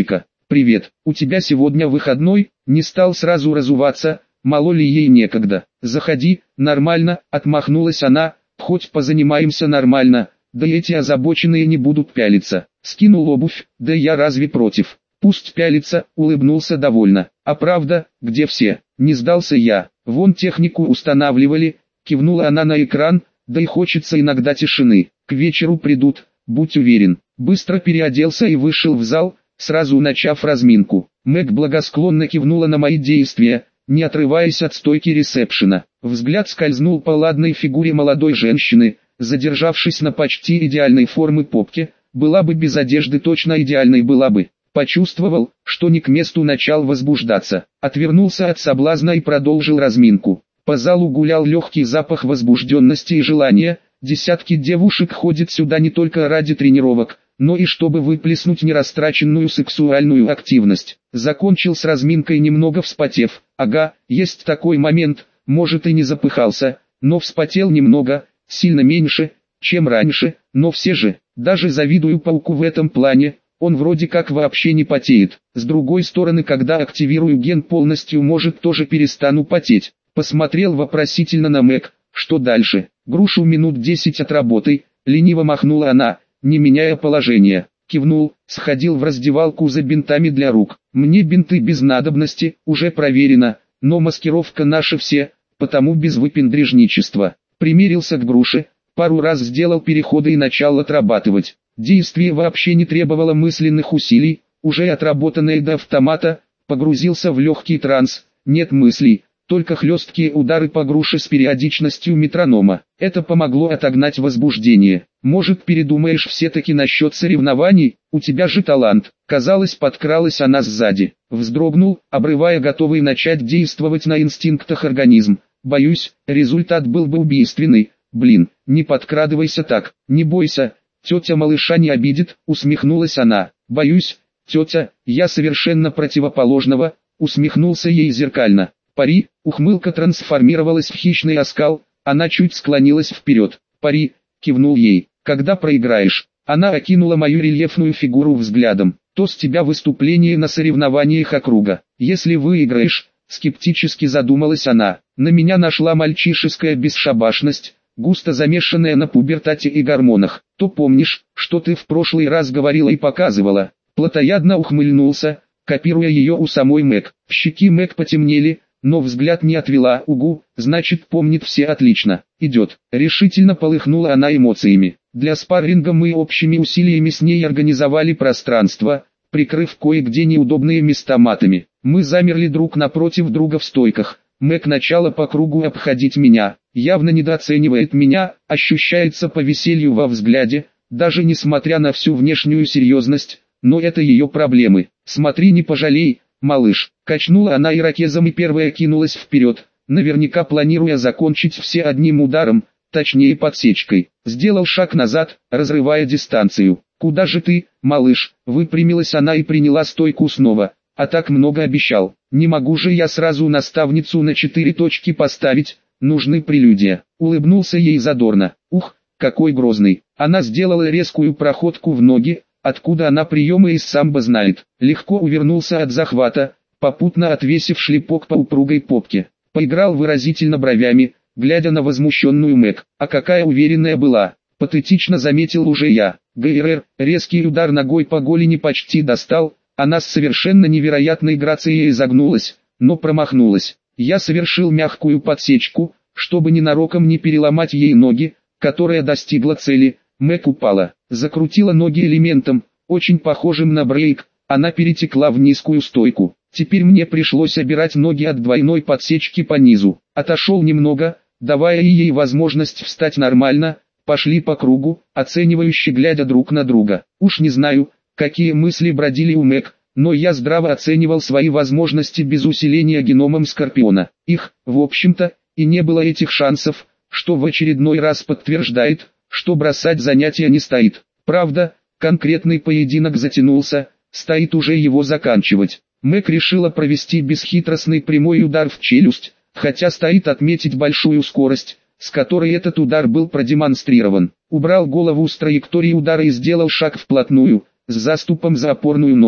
«Привет, у тебя сегодня выходной?» Не стал сразу разуваться, мало ли ей некогда. «Заходи, нормально», отмахнулась она, «хоть позанимаемся нормально, да эти озабоченные не будут пялиться». Скинул обувь, «Да я разве против? Пусть пялится», улыбнулся довольно. «А правда, где все?» Не сдался я. «Вон технику устанавливали», кивнула она на экран, «да и хочется иногда тишины. К вечеру придут, будь уверен». Быстро переоделся и вышел в зал, сразу начав разминку. Мэг благосклонно кивнула на мои действия, не отрываясь от стойки ресепшена. Взгляд скользнул по ладной фигуре молодой женщины, задержавшись на почти идеальной формы попке, была бы без одежды точно идеальной была бы. Почувствовал, что не к месту начал возбуждаться, отвернулся от соблазна и продолжил разминку. По залу гулял легкий запах возбужденности и желания, десятки девушек ходят сюда не только ради тренировок, но и чтобы выплеснуть нерастраченную сексуальную активность. Закончил с разминкой немного вспотев. Ага, есть такой момент, может и не запыхался, но вспотел немного, сильно меньше, чем раньше, но все же, даже завидую пауку в этом плане, он вроде как вообще не потеет. С другой стороны, когда активирую ген полностью, может тоже перестану потеть. Посмотрел вопросительно на Мэг, что дальше? Грушу минут 10 отработай, лениво махнула она, не меняя положение. Кивнул, сходил в раздевалку за бинтами для рук. Мне бинты без надобности, уже проверено, но маскировка наша все, потому без выпендрежничества. Примерился к груше, пару раз сделал переходы и начал отрабатывать. Действие вообще не требовало мысленных усилий, уже отработанное до автомата, погрузился в легкий транс, нет мыслей. Только хлесткие удары по груше с периодичностью метронома. Это помогло отогнать возбуждение. Может, передумаешь все-таки насчет соревнований, у тебя же талант. Казалось, подкралась она сзади. Вздрогнул, обрывая готовый начать действовать на инстинктах организм. Боюсь, результат был бы убийственный. Блин, не подкрадывайся так, не бойся, тетя малыша не обидит, усмехнулась она. Боюсь, тетя, я совершенно противоположного, усмехнулся ей зеркально. Пари, ухмылка трансформировалась в хищный оскал, она чуть склонилась вперед. Пари, кивнул ей, когда проиграешь. Она окинула мою рельефную фигуру взглядом. То с тебя выступление на соревнованиях округа. Если выиграешь, скептически задумалась она. На меня нашла мальчишеская бесшабашность, густо замешанная на пубертате и гормонах. То помнишь, что ты в прошлый раз говорила и показывала. Плотоядно ухмыльнулся, копируя ее у самой Мэг. Щеки Мэг потемнели, но взгляд не отвела. Угу, значит помнит все отлично. Идет. Решительно полыхнула она эмоциями. Для спарринга мы общими усилиями с ней организовали пространство, прикрыв кое-где неудобные места матами. Мы замерли друг напротив друга в стойках. Мэг начала по кругу обходить меня. Явно недооценивает меня, ощущается по веселью во взгляде, даже несмотря на всю внешнюю серьезность, но это ее проблемы. Смотри, не пожалей, малыш. Качнула она ирокезом и первая кинулась вперед, наверняка планируя закончить все одним ударом, точнее подсечкой. Сделал шаг назад, разрывая дистанцию. «Куда же ты, малыш?» Выпрямилась она и приняла стойку снова. «А так много обещал. Не могу же я сразу наставницу на 4 точки поставить, нужны прелюдия». Улыбнулся ей задорно. «Ух, какой грозный». Она сделала резкую проходку в ноги, откуда она приемы из самбо знает. Легко увернулся от захвата, попутно отвесив шлепок по упругой попке. Поиграл выразительно бровями, глядя на возмущенную Мэг. А какая уверенная была, патетично заметил уже я. ГРР, резкий удар ногой по голени почти достал, она с совершенно невероятной грацией изогнулась, но промахнулась. Я совершил мягкую подсечку, чтобы ненароком не переломать ей ноги, которая достигла цели. Мэг упала, закрутила ноги элементом, очень похожим на брейк, она перетекла в низкую стойку. Теперь мне пришлось обирать ноги от двойной подсечки по низу. Отошел немного, давая ей возможность встать нормально, пошли по кругу, оценивающе глядя друг на друга. Уж не знаю, какие мысли бродили у Мэг, но я здраво оценивал свои возможности без усиления геномом Скорпиона. Их, в общем-то, и не было этих шансов, что в очередной раз подтверждает, что бросать занятия не стоит. Правда, конкретный поединок затянулся, стоит уже его заканчивать. Мэг решила провести бесхитростный прямой удар в челюсть, хотя стоит отметить большую скорость, с которой этот удар был продемонстрирован. Убрал голову с траектории удара и сделал шаг вплотную, с заступом за опорную ногу.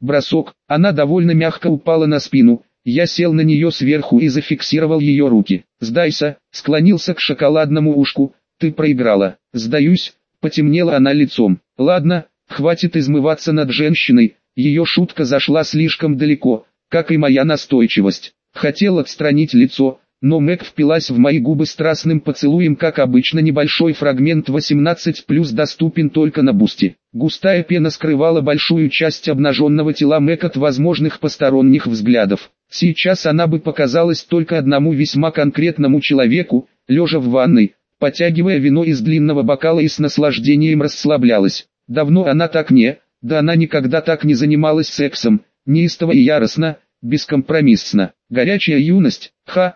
Бросок, она довольно мягко упала на спину, я сел на нее сверху и зафиксировал ее руки. «Сдайся», склонился к шоколадному ушку, «ты проиграла». «Сдаюсь», потемнела она лицом. «Ладно, хватит измываться над женщиной», ее шутка зашла слишком далеко, как и моя настойчивость. Хотел отстранить лицо, но Мэг впилась в мои губы страстным поцелуем, как обычно. Небольшой фрагмент 18+ доступен только на Бусти. Густая пена скрывала большую часть обнаженного тела Мэг от возможных посторонних взглядов. Сейчас она бы показалась только одному весьма конкретному человеку, лежа в ванной, потягивая вино из длинного бокала и с наслаждением расслаблялась. Давно она так не, да она никогда так не занималась сексом, неистово и яростно, бескомпромиссно. Горячая юность,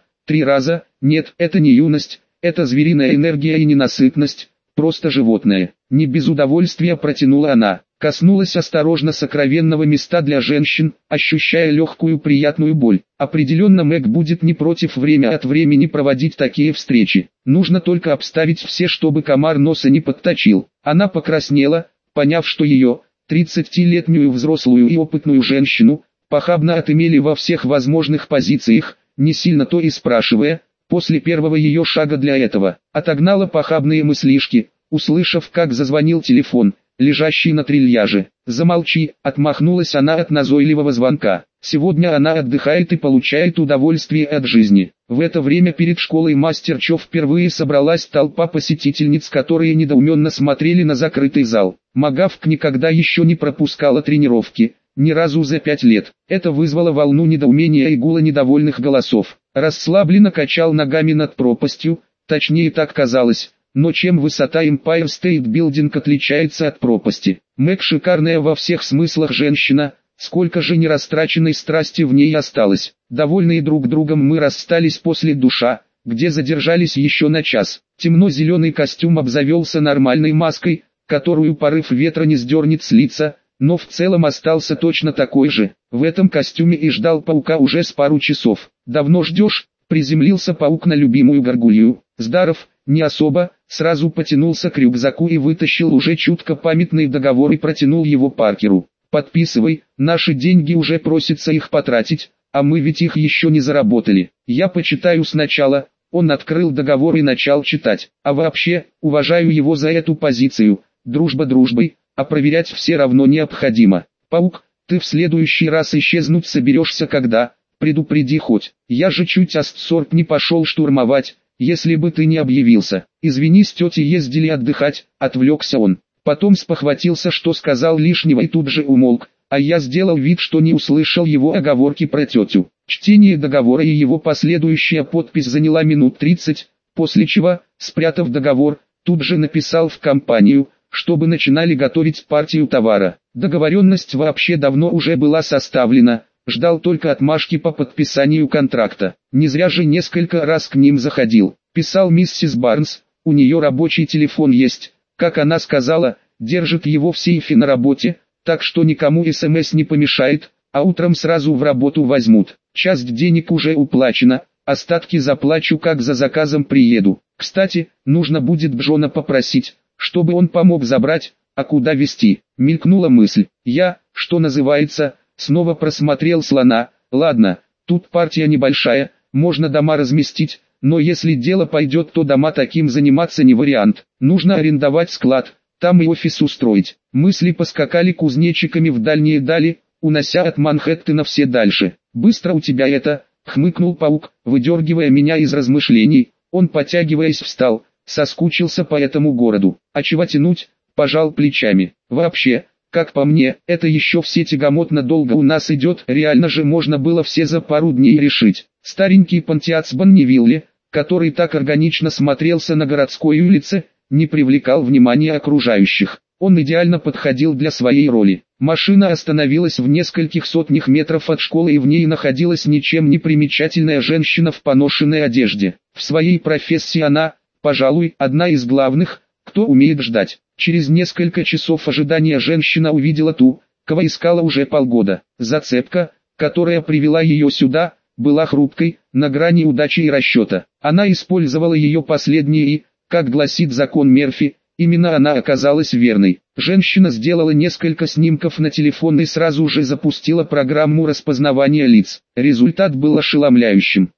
3 раза, нет, это не юность, это звериная энергия и ненасытность, просто животное. Не без удовольствия протянула она, коснулась осторожно сокровенного места для женщин, ощущая легкую приятную боль. Определенно Мэг будет не против время от времени проводить такие встречи. Нужно только обставить все, чтобы комар носа не подточил. Она покраснела, поняв, что ее, 30-летнюю взрослую и опытную женщину, похабно отымели во всех возможных позициях, не сильно то и спрашивая, после первого ее шага для этого. Отогнала похабные мыслишки, услышав, как зазвонил телефон, лежащий на трильяже. «Замолчи», отмахнулась она от назойливого звонка. Сегодня она отдыхает и получает удовольствие от жизни. В это время перед школой Мастер Чо впервые собралась толпа посетительниц, которые недоуменно смотрели на закрытый зал. Магавк никогда еще не пропускала тренировки, ни разу за 5 лет. Это вызвало волну недоумения и гула недовольных голосов. Расслабленно качал ногами над пропастью, точнее так казалось. Но чем высота Empire State Building отличается от пропасти? Мэг шикарная во всех смыслах женщина, сколько же нерастраченной страсти в ней осталось. Довольные друг другом мы расстались после душа, где задержались еще на час. Темно-зеленый костюм обзавелся нормальной маской, которую порыв ветра не сдернет с лица, но в целом остался точно такой же. В этом костюме и ждал паука уже с пару часов. «Давно ждешь?» — приземлился паук на любимую горгулью. «Здаров, не особо», сразу потянулся к рюкзаку и вытащил уже чутко памятный договор и протянул его Паркеру. «Подписывай, наши деньги уже просится их потратить, а мы ведь их еще не заработали. Я почитаю сначала». Он открыл договор и начал читать. «А вообще, уважаю его за эту позицию, дружба дружбой, а проверять все равно необходимо. Паук, ты в следующий раз исчезнуть соберешься когда? Предупреди хоть. Я же чуть Астсорб не пошел штурмовать, если бы ты не объявился. Извини, с тетей ездили отдыхать», отвлекся он. Потом спохватился, что сказал лишнего, и тут же умолк, а я сделал вид, что не услышал его оговорки про тетю. Чтение договора и его последующая подпись заняла минут 30, после чего, спрятав договор, тут же написал в компанию, чтобы начинали готовить партию товара. Договоренность вообще давно уже была составлена, ждал только отмашки по подписанию контракта. Не зря же несколько раз к ним заходил. Писал миссис Барнс, у нее рабочий телефон есть, как она сказала, держит его в сейфе на работе, так что никому СМС не помешает, а утром сразу в работу возьмут. Часть денег уже уплачена, остатки заплачу, как за заказом приеду. Кстати, нужно будет Джона попросить, чтобы он помог забрать, а куда везти. Мелькнула мысль. Я, что называется, снова просмотрел слона. Ладно, тут партия небольшая, можно дома разместить, но если дело пойдет, то дома таким заниматься не вариант. Нужно арендовать склад, там и офис устроить. Мысли поскакали кузнечиками в дальние дали, унося от Манхэттена все дальше. «Быстро у тебя это», — хмыкнул паук, выдергивая меня из размышлений. Он, потягиваясь, встал, соскучился по этому городу. «А чего тянуть?» — пожал плечами. «Вообще, как по мне, это еще все тягомотно долго у нас идет. Реально же можно было все за пару дней решить». Старенький Пантиац Бонневилле, который так органично смотрелся на городской улице, не привлекал внимания окружающих. Он идеально подходил для своей роли. Машина остановилась в нескольких сотнях метров от школы, и в ней находилась ничем не примечательная женщина в поношенной одежде. В своей профессии она, пожалуй, одна из главных, кто умеет ждать. Через несколько часов ожидания женщина увидела ту, кого искала уже полгода. Зацепка, которая привела ее сюда, была хрупкой, на грани удачи и расчета. Она использовала ее последние и, как гласит закон Мерфи, именно она оказалась верной. Женщина сделала несколько снимков на телефон и сразу же запустила программу распознавания лиц. Результат был ошеломляющим.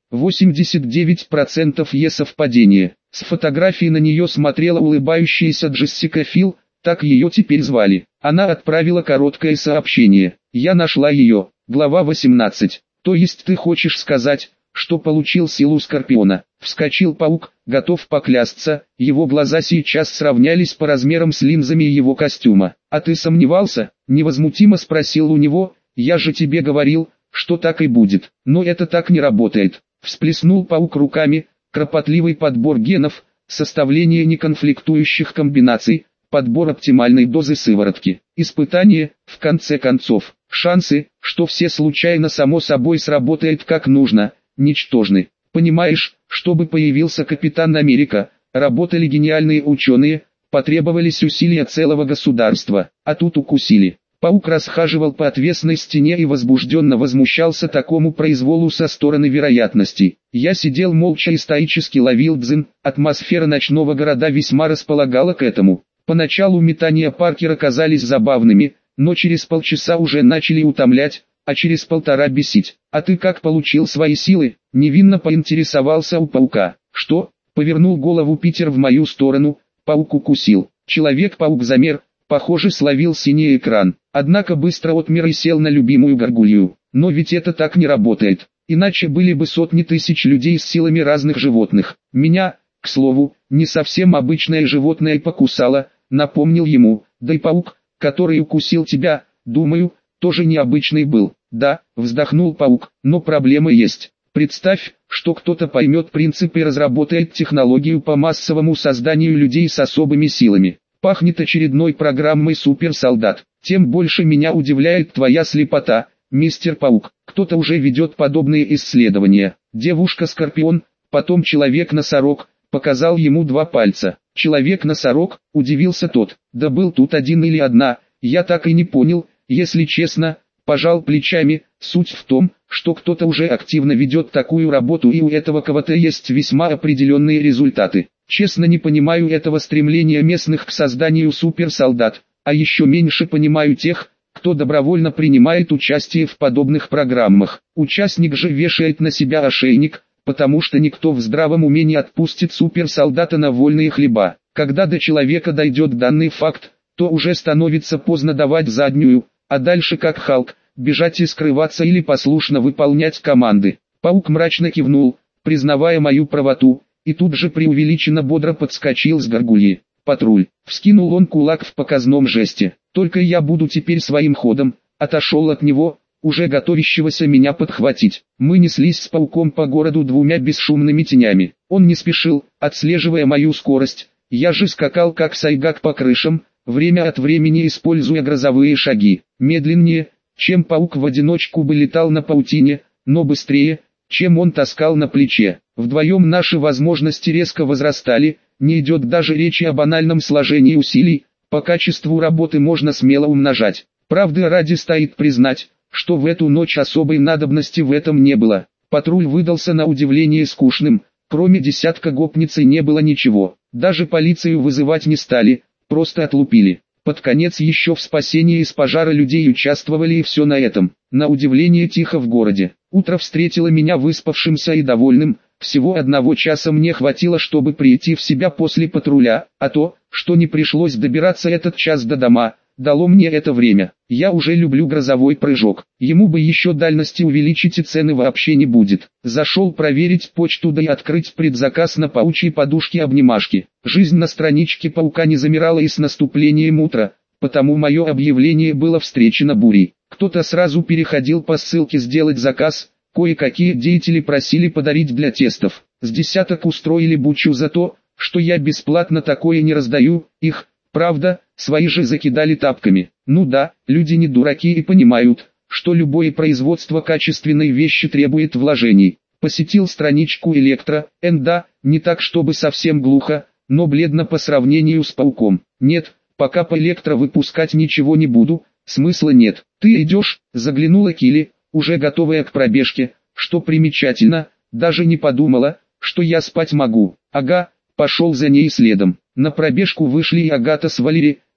89% е-совпадение. С фотографии на нее смотрела улыбающаяся Джессика Фил, так ее теперь звали. Она отправила короткое сообщение. «Я нашла ее». Глава 18. «То есть ты хочешь сказать, что получил силу Скорпиона?» Вскочил паук, готов поклясться, его глаза сейчас сравнялись по размерам с линзами его костюма. «А ты сомневался?» — невозмутимо спросил у него. «Я же тебе говорил, что так и будет». «Но это так не работает». Всплеснул паук руками. Кропотливый подбор генов, составление неконфликтующих комбинаций, подбор оптимальной дозы сыворотки, испытание, в конце концов, шансы, что все случайно само собой сработает как нужно, ничтожны. Понимаешь, чтобы появился Капитан Америка, работали гениальные ученые, потребовались усилия целого государства, а тут укусили. Паук расхаживал по отвесной стене и возбужденно возмущался такому произволу со стороны вероятностей. Я сидел молча и стоически ловил дзен, атмосфера ночного города весьма располагала к этому. Поначалу метания Паркера казались забавными, но через полчаса уже начали утомлять, а через полтора бесить. «А ты как получил свои силы?» — невинно поинтересовался у паука. «Что?» — повернул голову Питер в мою сторону, паук укусил. Человек-паук замер, похоже словил синий экран, однако быстро отмер и сел на любимую горгулью. Но ведь это так не работает, иначе были бы сотни тысяч людей с силами разных животных. Меня, к слову, не совсем обычное животное покусало, напомнил ему, да и паук, который укусил тебя, думаю, тоже необычный был. Да, вздохнул паук, но проблема есть. Представь, что кто-то поймет принцип и разработает технологию по массовому созданию людей с особыми силами. Пахнет очередной программой суперсолдат. Тем больше меня удивляет твоя слепота, мистер Паук. Кто-то уже ведет подобные исследования. Девушка-скорпион, потом человек-носорог, показал ему 2 пальца. Человек-носорог, удивился тот. Да был тут один или одна, я так и не понял, если честно. Пожал плечами. Суть в том, что кто-то уже активно ведет такую работу и у этого кого-то есть весьма определенные результаты. Честно не понимаю этого стремления местных к созданию суперсолдат, а еще меньше понимаю тех, кто добровольно принимает участие в подобных программах. Участник же вешает на себя ошейник, потому что никто в здравом уме не отпустит суперсолдата на вольные хлеба. Когда до человека дойдет данный факт, то уже становится поздно давать заднюю, а дальше как Халк, бежать и скрываться или послушно выполнять команды. Паук мрачно кивнул, признавая мою правоту, и тут же преувеличенно бодро подскочил с горгульи. «Патруль!» — вскинул он кулак в показном жесте. «Только я буду теперь своим ходом», отошел от него, уже готовящегося меня подхватить. Мы неслись с пауком по городу 2 бесшумными тенями. Он не спешил, отслеживая мою скорость, я же скакал как сайгак по крышам, время от времени используя грозовые шаги. Медленнее, чем паук в одиночку бы летал на паутине, но быстрее, чем он таскал на плече. Вдвоем наши возможности резко возрастали, не идет даже речи о банальном сложении усилий, по качеству работы можно смело умножать. Правды ради стоит признать, что в эту ночь особой надобности в этом не было. Патруль выдался на удивление скучным, кроме десятка гопниц и не было ничего. Даже полицию вызывать не стали, просто отлупили. Под конец еще в спасении из пожара людей участвовали и все на этом. На удивление тихо в городе. Утро встретило меня выспавшимся и довольным. Всего 1 часа мне хватило, чтобы прийти в себя после патруля, а то, что не пришлось добираться этот час до дома, дало мне это время. Я уже люблю грозовой прыжок. Ему бы еще дальности увеличить и цены вообще не будет. Зашел проверить почту да и открыть предзаказ на паучьи подушки-обнимашки. Жизнь на страничке паука не замирала и с наступлением утра, потому мое объявление было встречено бурей. Кто-то сразу переходил по ссылке сделать заказ, кое-какие деятели просили подарить для тестов. С десяток устроили бучу за то, что я бесплатно такое не раздаю, их, правда, свои же закидали тапками. Ну да, люди не дураки и понимают, что любое производство качественной вещи требует вложений. Посетил страничку Электро, да, не так чтобы совсем глухо, но бледно по сравнению с пауком. Нет, пока по Электро выпускать ничего не буду, смысла нет. Ты идешь, заглянула Килли, уже готовая к пробежке, что примечательно, даже не подумала, что я спать могу. Ага, пошел за ней следом. На пробежку вышли и Агата с Валери,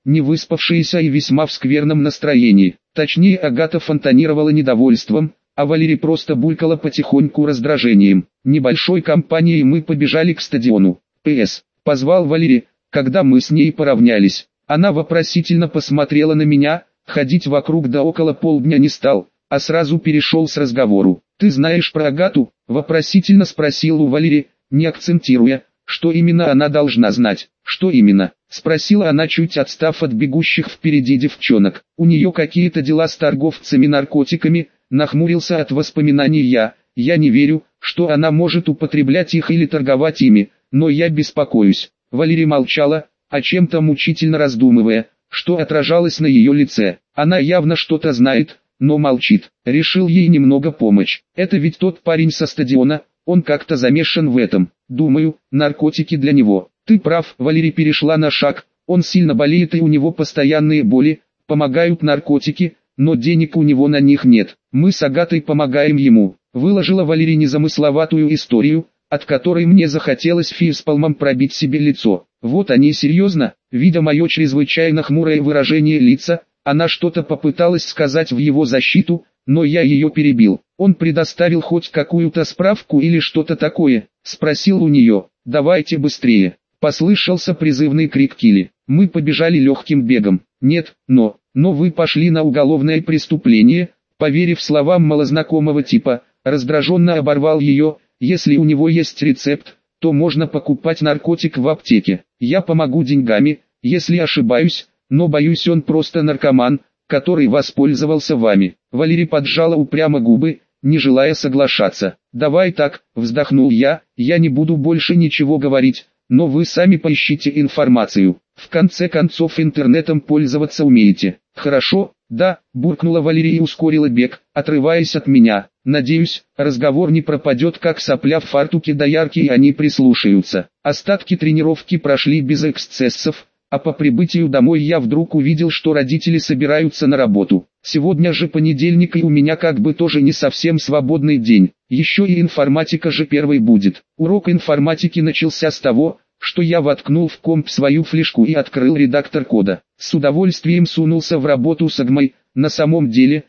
не выспавшаяся и весьма в скверном настроении. Точнее, Агата фонтанировала недовольством, а Валерий просто булькала потихоньку раздражением. Небольшой компанией мы побежали к стадиону. П.С. Позвал Валерий, когда мы с ней поравнялись. Она вопросительно посмотрела на меня, ходить вокруг да около полдня не стал, а сразу перешел с разговору. «Ты знаешь про Агату?» – вопросительно спросил у Валерия, не акцентируя, что именно она должна знать. «Что именно?» – спросила она, чуть отстав от бегущих впереди девчонок. «У нее какие-то дела с торговцами наркотиками», – нахмурился от воспоминаний я. «Я не верю, что она может употреблять их или торговать ими, но я беспокоюсь». Валерия молчала, о чем-то мучительно раздумывая, что отражалось на ее лице. Она явно что-то знает, но молчит. Решил ей немного помочь. «Это ведь тот парень со стадиона, он как-то замешан в этом. Думаю, наркотики для него». «Ты прав», Валерия перешла на шаг. «Он сильно болеет и у него постоянные боли, помогают наркотики, но денег у него на них нет. Мы с Агатой помогаем ему». Выложила Валерия незамысловатую историю, от которой мне захотелось фейспалмом пробить себе лицо. Вот они серьезно, видя мое чрезвычайно хмурое выражение лица, она что-то попыталась сказать в его защиту, но я ее перебил. «Он предоставил хоть какую-то справку или что-то такое?» – спросил у нее. «Давайте быстрее!» – послышался призывный крик Килли. Мы побежали легким бегом. «Нет, но вы пошли на уголовное преступление», поверив словам малознакомого типа, раздраженно оборвал ее. «Если у него есть рецепт, то можно покупать наркотик в аптеке. Я помогу деньгами, если ошибаюсь, но боюсь, он просто наркоман, который воспользовался вами». Валерия поджала упрямо губы, не желая соглашаться. «Давай так», вздохнул я не буду больше ничего говорить, но вы сами поищите информацию. В конце концов интернетом пользоваться умеете. «Хорошо, да», буркнула Валерия и ускорила бег, отрываясь от меня. «Надеюсь, разговор не пропадет как сопля в фартуке доярки и они прислушаются». Остатки тренировки прошли без эксцессов, а по прибытию домой я вдруг увидел, что родители собираются на работу. Сегодня же понедельник и у меня как бы тоже не совсем свободный день. Еще и информатика же первой будет. Урок информатики начался с того, что я воткнул в комп свою флешку и открыл редактор кода. С удовольствием сунулся в работу с Агмой. На самом деле,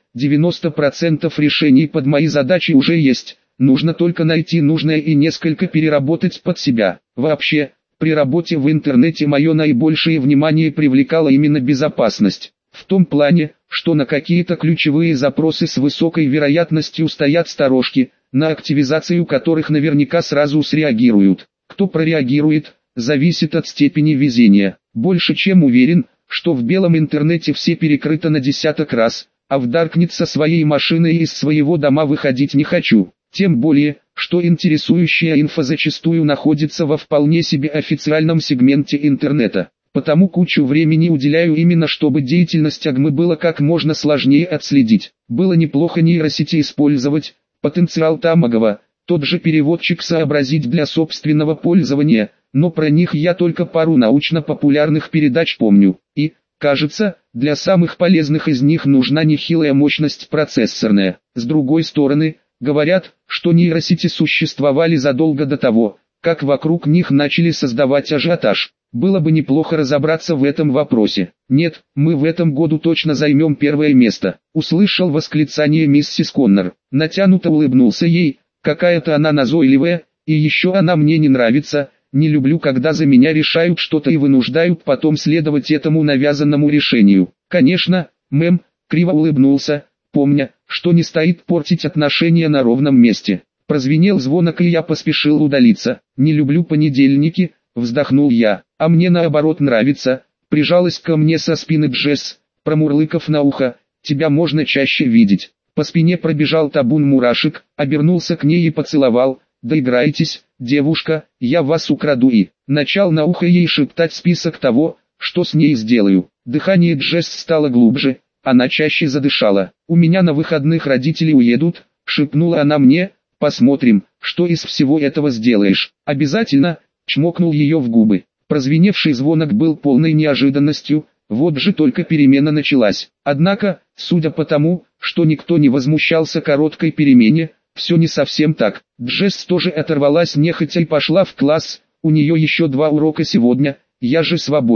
90% решений под мои задачи уже есть. Нужно только найти нужное и несколько переработать под себя. Вообще, при работе в интернете мое наибольшее внимание привлекала именно безопасность. В том плане, что на какие-то ключевые запросы с высокой вероятностью стоят сторожки, на активизацию которых наверняка сразу среагируют. Кто прореагирует, зависит от степени везения. Больше чем уверен, что в белом интернете все перекрыто на десяток раз, а в Даркнет со своей машиной из своего дома выходить не хочу. Тем более, что интересующая инфа зачастую находится во вполне себе официальном сегменте интернета. Потому кучу времени уделяю именно, чтобы деятельность Агмы было как можно сложнее отследить. Было неплохо нейросети использовать, потенциал там Агова, тот же переводчик сообразить для собственного пользования, но про них я только пару научно-популярных передач помню. И, кажется, для самых полезных из них нужна нехилая мощность процессорная. С другой стороны, говорят, что нейросети существовали задолго до того, как вокруг них начали создавать ажиотаж. Было бы неплохо разобраться в этом вопросе. «Нет, мы в этом году точно займем первое место», — услышал восклицание миссис Коннор. Натянуто улыбнулся ей. «Какая-то она назойливая, и еще она мне не нравится. Не люблю, когда за меня решают что-то и вынуждают потом следовать этому навязанному решению». «Конечно, мэм», — криво улыбнулся, помня, что не стоит портить отношения на ровном месте. Прозвенел звонок и я поспешил удалиться. «Не люблю понедельники», — вздохнул я. «А мне наоборот нравится», — прижалась ко мне со спины Джесс, промурлыкав на ухо. «Тебя можно чаще видеть». По спине пробежал табун мурашек, обернулся к ней и поцеловал. «Доиграйтесь, девушка, я вас украду» и начал на ухо ей шептать список того, что с ней сделаю. Дыхание Джесс стало глубже, она чаще задышала. «У меня на выходных родители уедут», — шепнула она мне. «Посмотрим, что из всего этого сделаешь». «Обязательно», — чмокнул ее в губы. Прозвеневший звонок был полной неожиданностью, вот же только перемена началась. Однако, судя по тому, что никто не возмущался короткой перемене, все не совсем так. Джесс тоже оторвалась нехотя и пошла в класс, у нее еще 2 урока сегодня, я же свободен.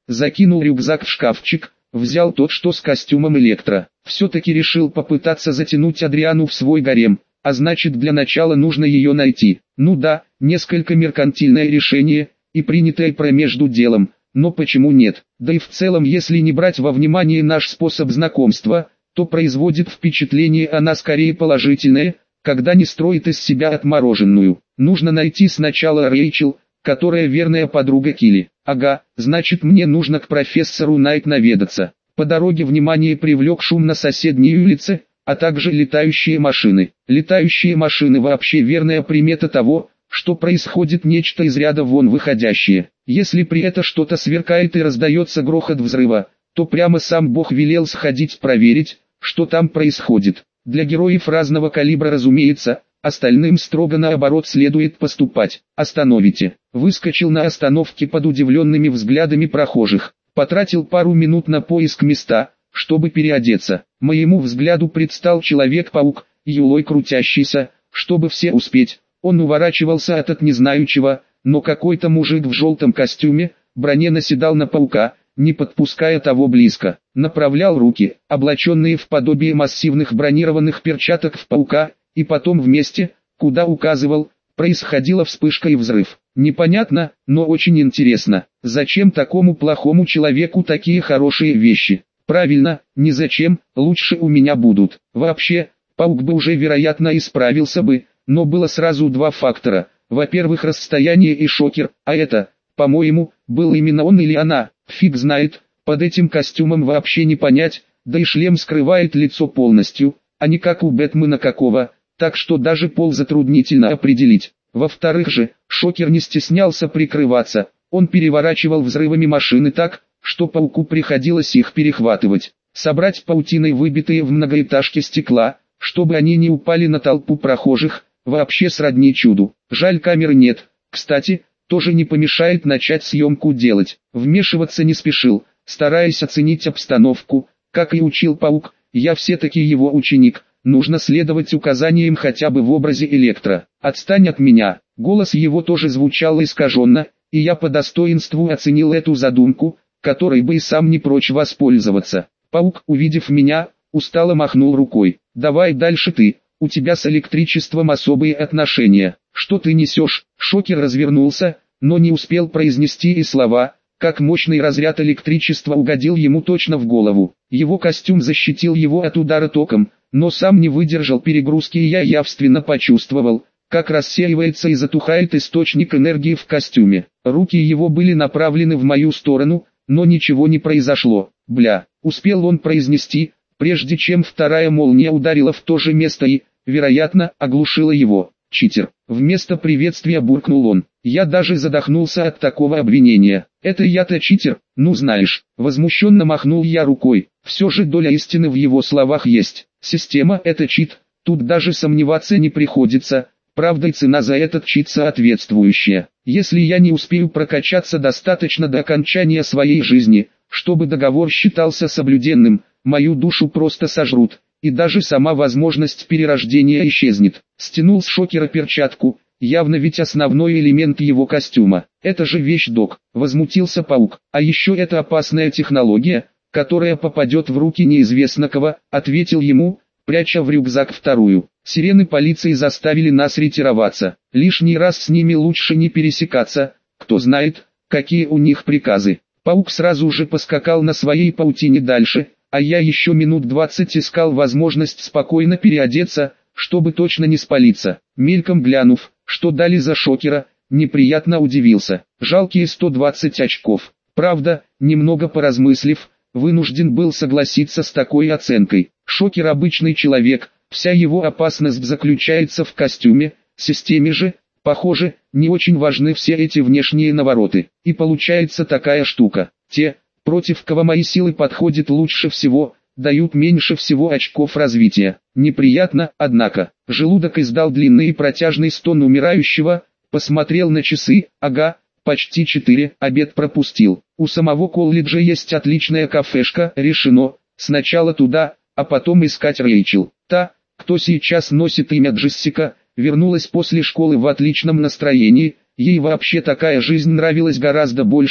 закинул рюкзак в шкафчик, взял тот, что с костюмом Электро. Все-таки решил попытаться затянуть Адриану в свой гарем, а значит для начала нужно ее найти. Ну да, несколько меркантильное решение, и принятое между делом, но почему нет? Да и в целом, если не брать во внимание наш способ знакомства, то производит впечатление она скорее положительное, когда не строит из себя отмороженную. Нужно найти сначала Рэйчел, которая верная подруга Килли. Ага, значит мне нужно к профессору Найт наведаться. По дороге внимание привлек шум на соседней улице, а также летающие машины. Летающие машины вообще верная примета того, что происходит нечто из ряда вон выходящее. Если при этом что-то сверкает и раздается грохот взрыва, то прямо сам Бог велел сходить проверить, что там происходит. Для героев разного калибра, разумеется, остальным строго наоборот следует поступать. Остановите. Выскочил на остановке под удивленными взглядами прохожих. Потратил пару минут на поиск места, чтобы переодеться. Моему взгляду предстал Человек-паук, юлой крутящийся, чтобы все успеть. Он уворачивался от незнающего, но какой-то мужик в желтом костюме, броне наседал на паука, не подпуская того близко. Направлял руки, облаченные в подобие массивных бронированных перчаток, в паука, и потом в месте, куда указывал, происходила вспышка и взрыв. Непонятно, но очень интересно, зачем такому плохому человеку такие хорошие вещи? Правильно, не зачем, лучше у меня будут. Вообще, паук бы уже вероятно исправился бы, но было сразу два фактора. Во-первых, расстояние и шокер, а это, по-моему, был именно он или она, фиг знает, под этим костюмом вообще не понять, да и шлем скрывает лицо полностью, а не как у Бэтмена какого, так что даже пол затруднительно определить. Во-вторых же, шокер не стеснялся прикрываться, он переворачивал взрывами машины так, что пауку приходилось их перехватывать, собрать паутиной выбитые в многоэтажке стекла, чтобы они не упали на толпу прохожих, вообще сродни чуду. Жаль, камеры нет, кстати, тоже не помешает начать съемку делать. Вмешиваться не спешил, стараясь оценить обстановку, как и учил паук, я все-таки его ученик, нужно следовать указаниям хотя бы в образе Электро. Отстань от меня, голос его тоже звучал искаженно, и я по достоинству оценил эту задумку, которой бы и сам не прочь воспользоваться. Паук, увидев меня, устало махнул рукой. Давай дальше ты, у тебя с электричеством особые отношения. Что ты несешь? Шокер развернулся, но не успел произнести и слова, как мощный разряд электричества угодил ему точно в голову. Его костюм защитил его от удара током, но сам не выдержал перегрузки, и я явственно почувствовал, как рассеивается и затухает источник энергии в костюме. Руки его были направлены в мою сторону, но ничего не произошло. Бля, успел он произнести, прежде чем вторая молния ударила в то же место и, вероятно, оглушила его. Читер. Вместо приветствия буркнул он. Я даже задохнулся от такого обвинения. Это я-то читер? Ну знаешь. Возмущенно махнул я рукой. Все же доля истины в его словах есть. Система — это чит. Тут даже сомневаться не приходится. Правда, и цена за этот чит соответствующая. Если я не успею прокачаться достаточно до окончания своей жизни, чтобы договор считался соблюденным, мою душу просто сожрут, и даже сама возможность перерождения исчезнет. Стянул с шокера перчатку, явно ведь основной элемент его костюма. Это же вещдок, возмутился паук. А еще это опасная технология, которая попадет в руки неизвестно кого, ответил ему, пряча в рюкзак вторую. Сирены полиции заставили нас ретироваться. Лишний раз с ними лучше не пересекаться, кто знает, какие у них приказы. Паук сразу же поскакал на своей паутине дальше, а я еще минут 20 искал возможность спокойно переодеться, чтобы точно не спалиться. Мельком глянув, что дали за шокера, неприятно удивился. Жалкие 120 очков. Правда, немного поразмыслив, вынужден был согласиться с такой оценкой. Шокер обычный человек, вся его опасность заключается в костюме, системе же, похоже, не очень важны все эти внешние навороты. И получается такая штука. Те, против кого мои силы подходят лучше всего, дают меньше всего очков развития. Неприятно, однако. Желудок издал длинный и протяжный стон умирающего, посмотрел на часы, ага, почти 4, обед пропустил. У самого колледжа есть отличная кафешка, решено, сначала туда, а потом искать Рэйчел. Та, кто сейчас носит имя Джессика, вернулась после школы в отличном настроении, ей вообще такая жизнь нравилась гораздо больше,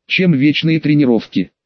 чем вечные тренировки.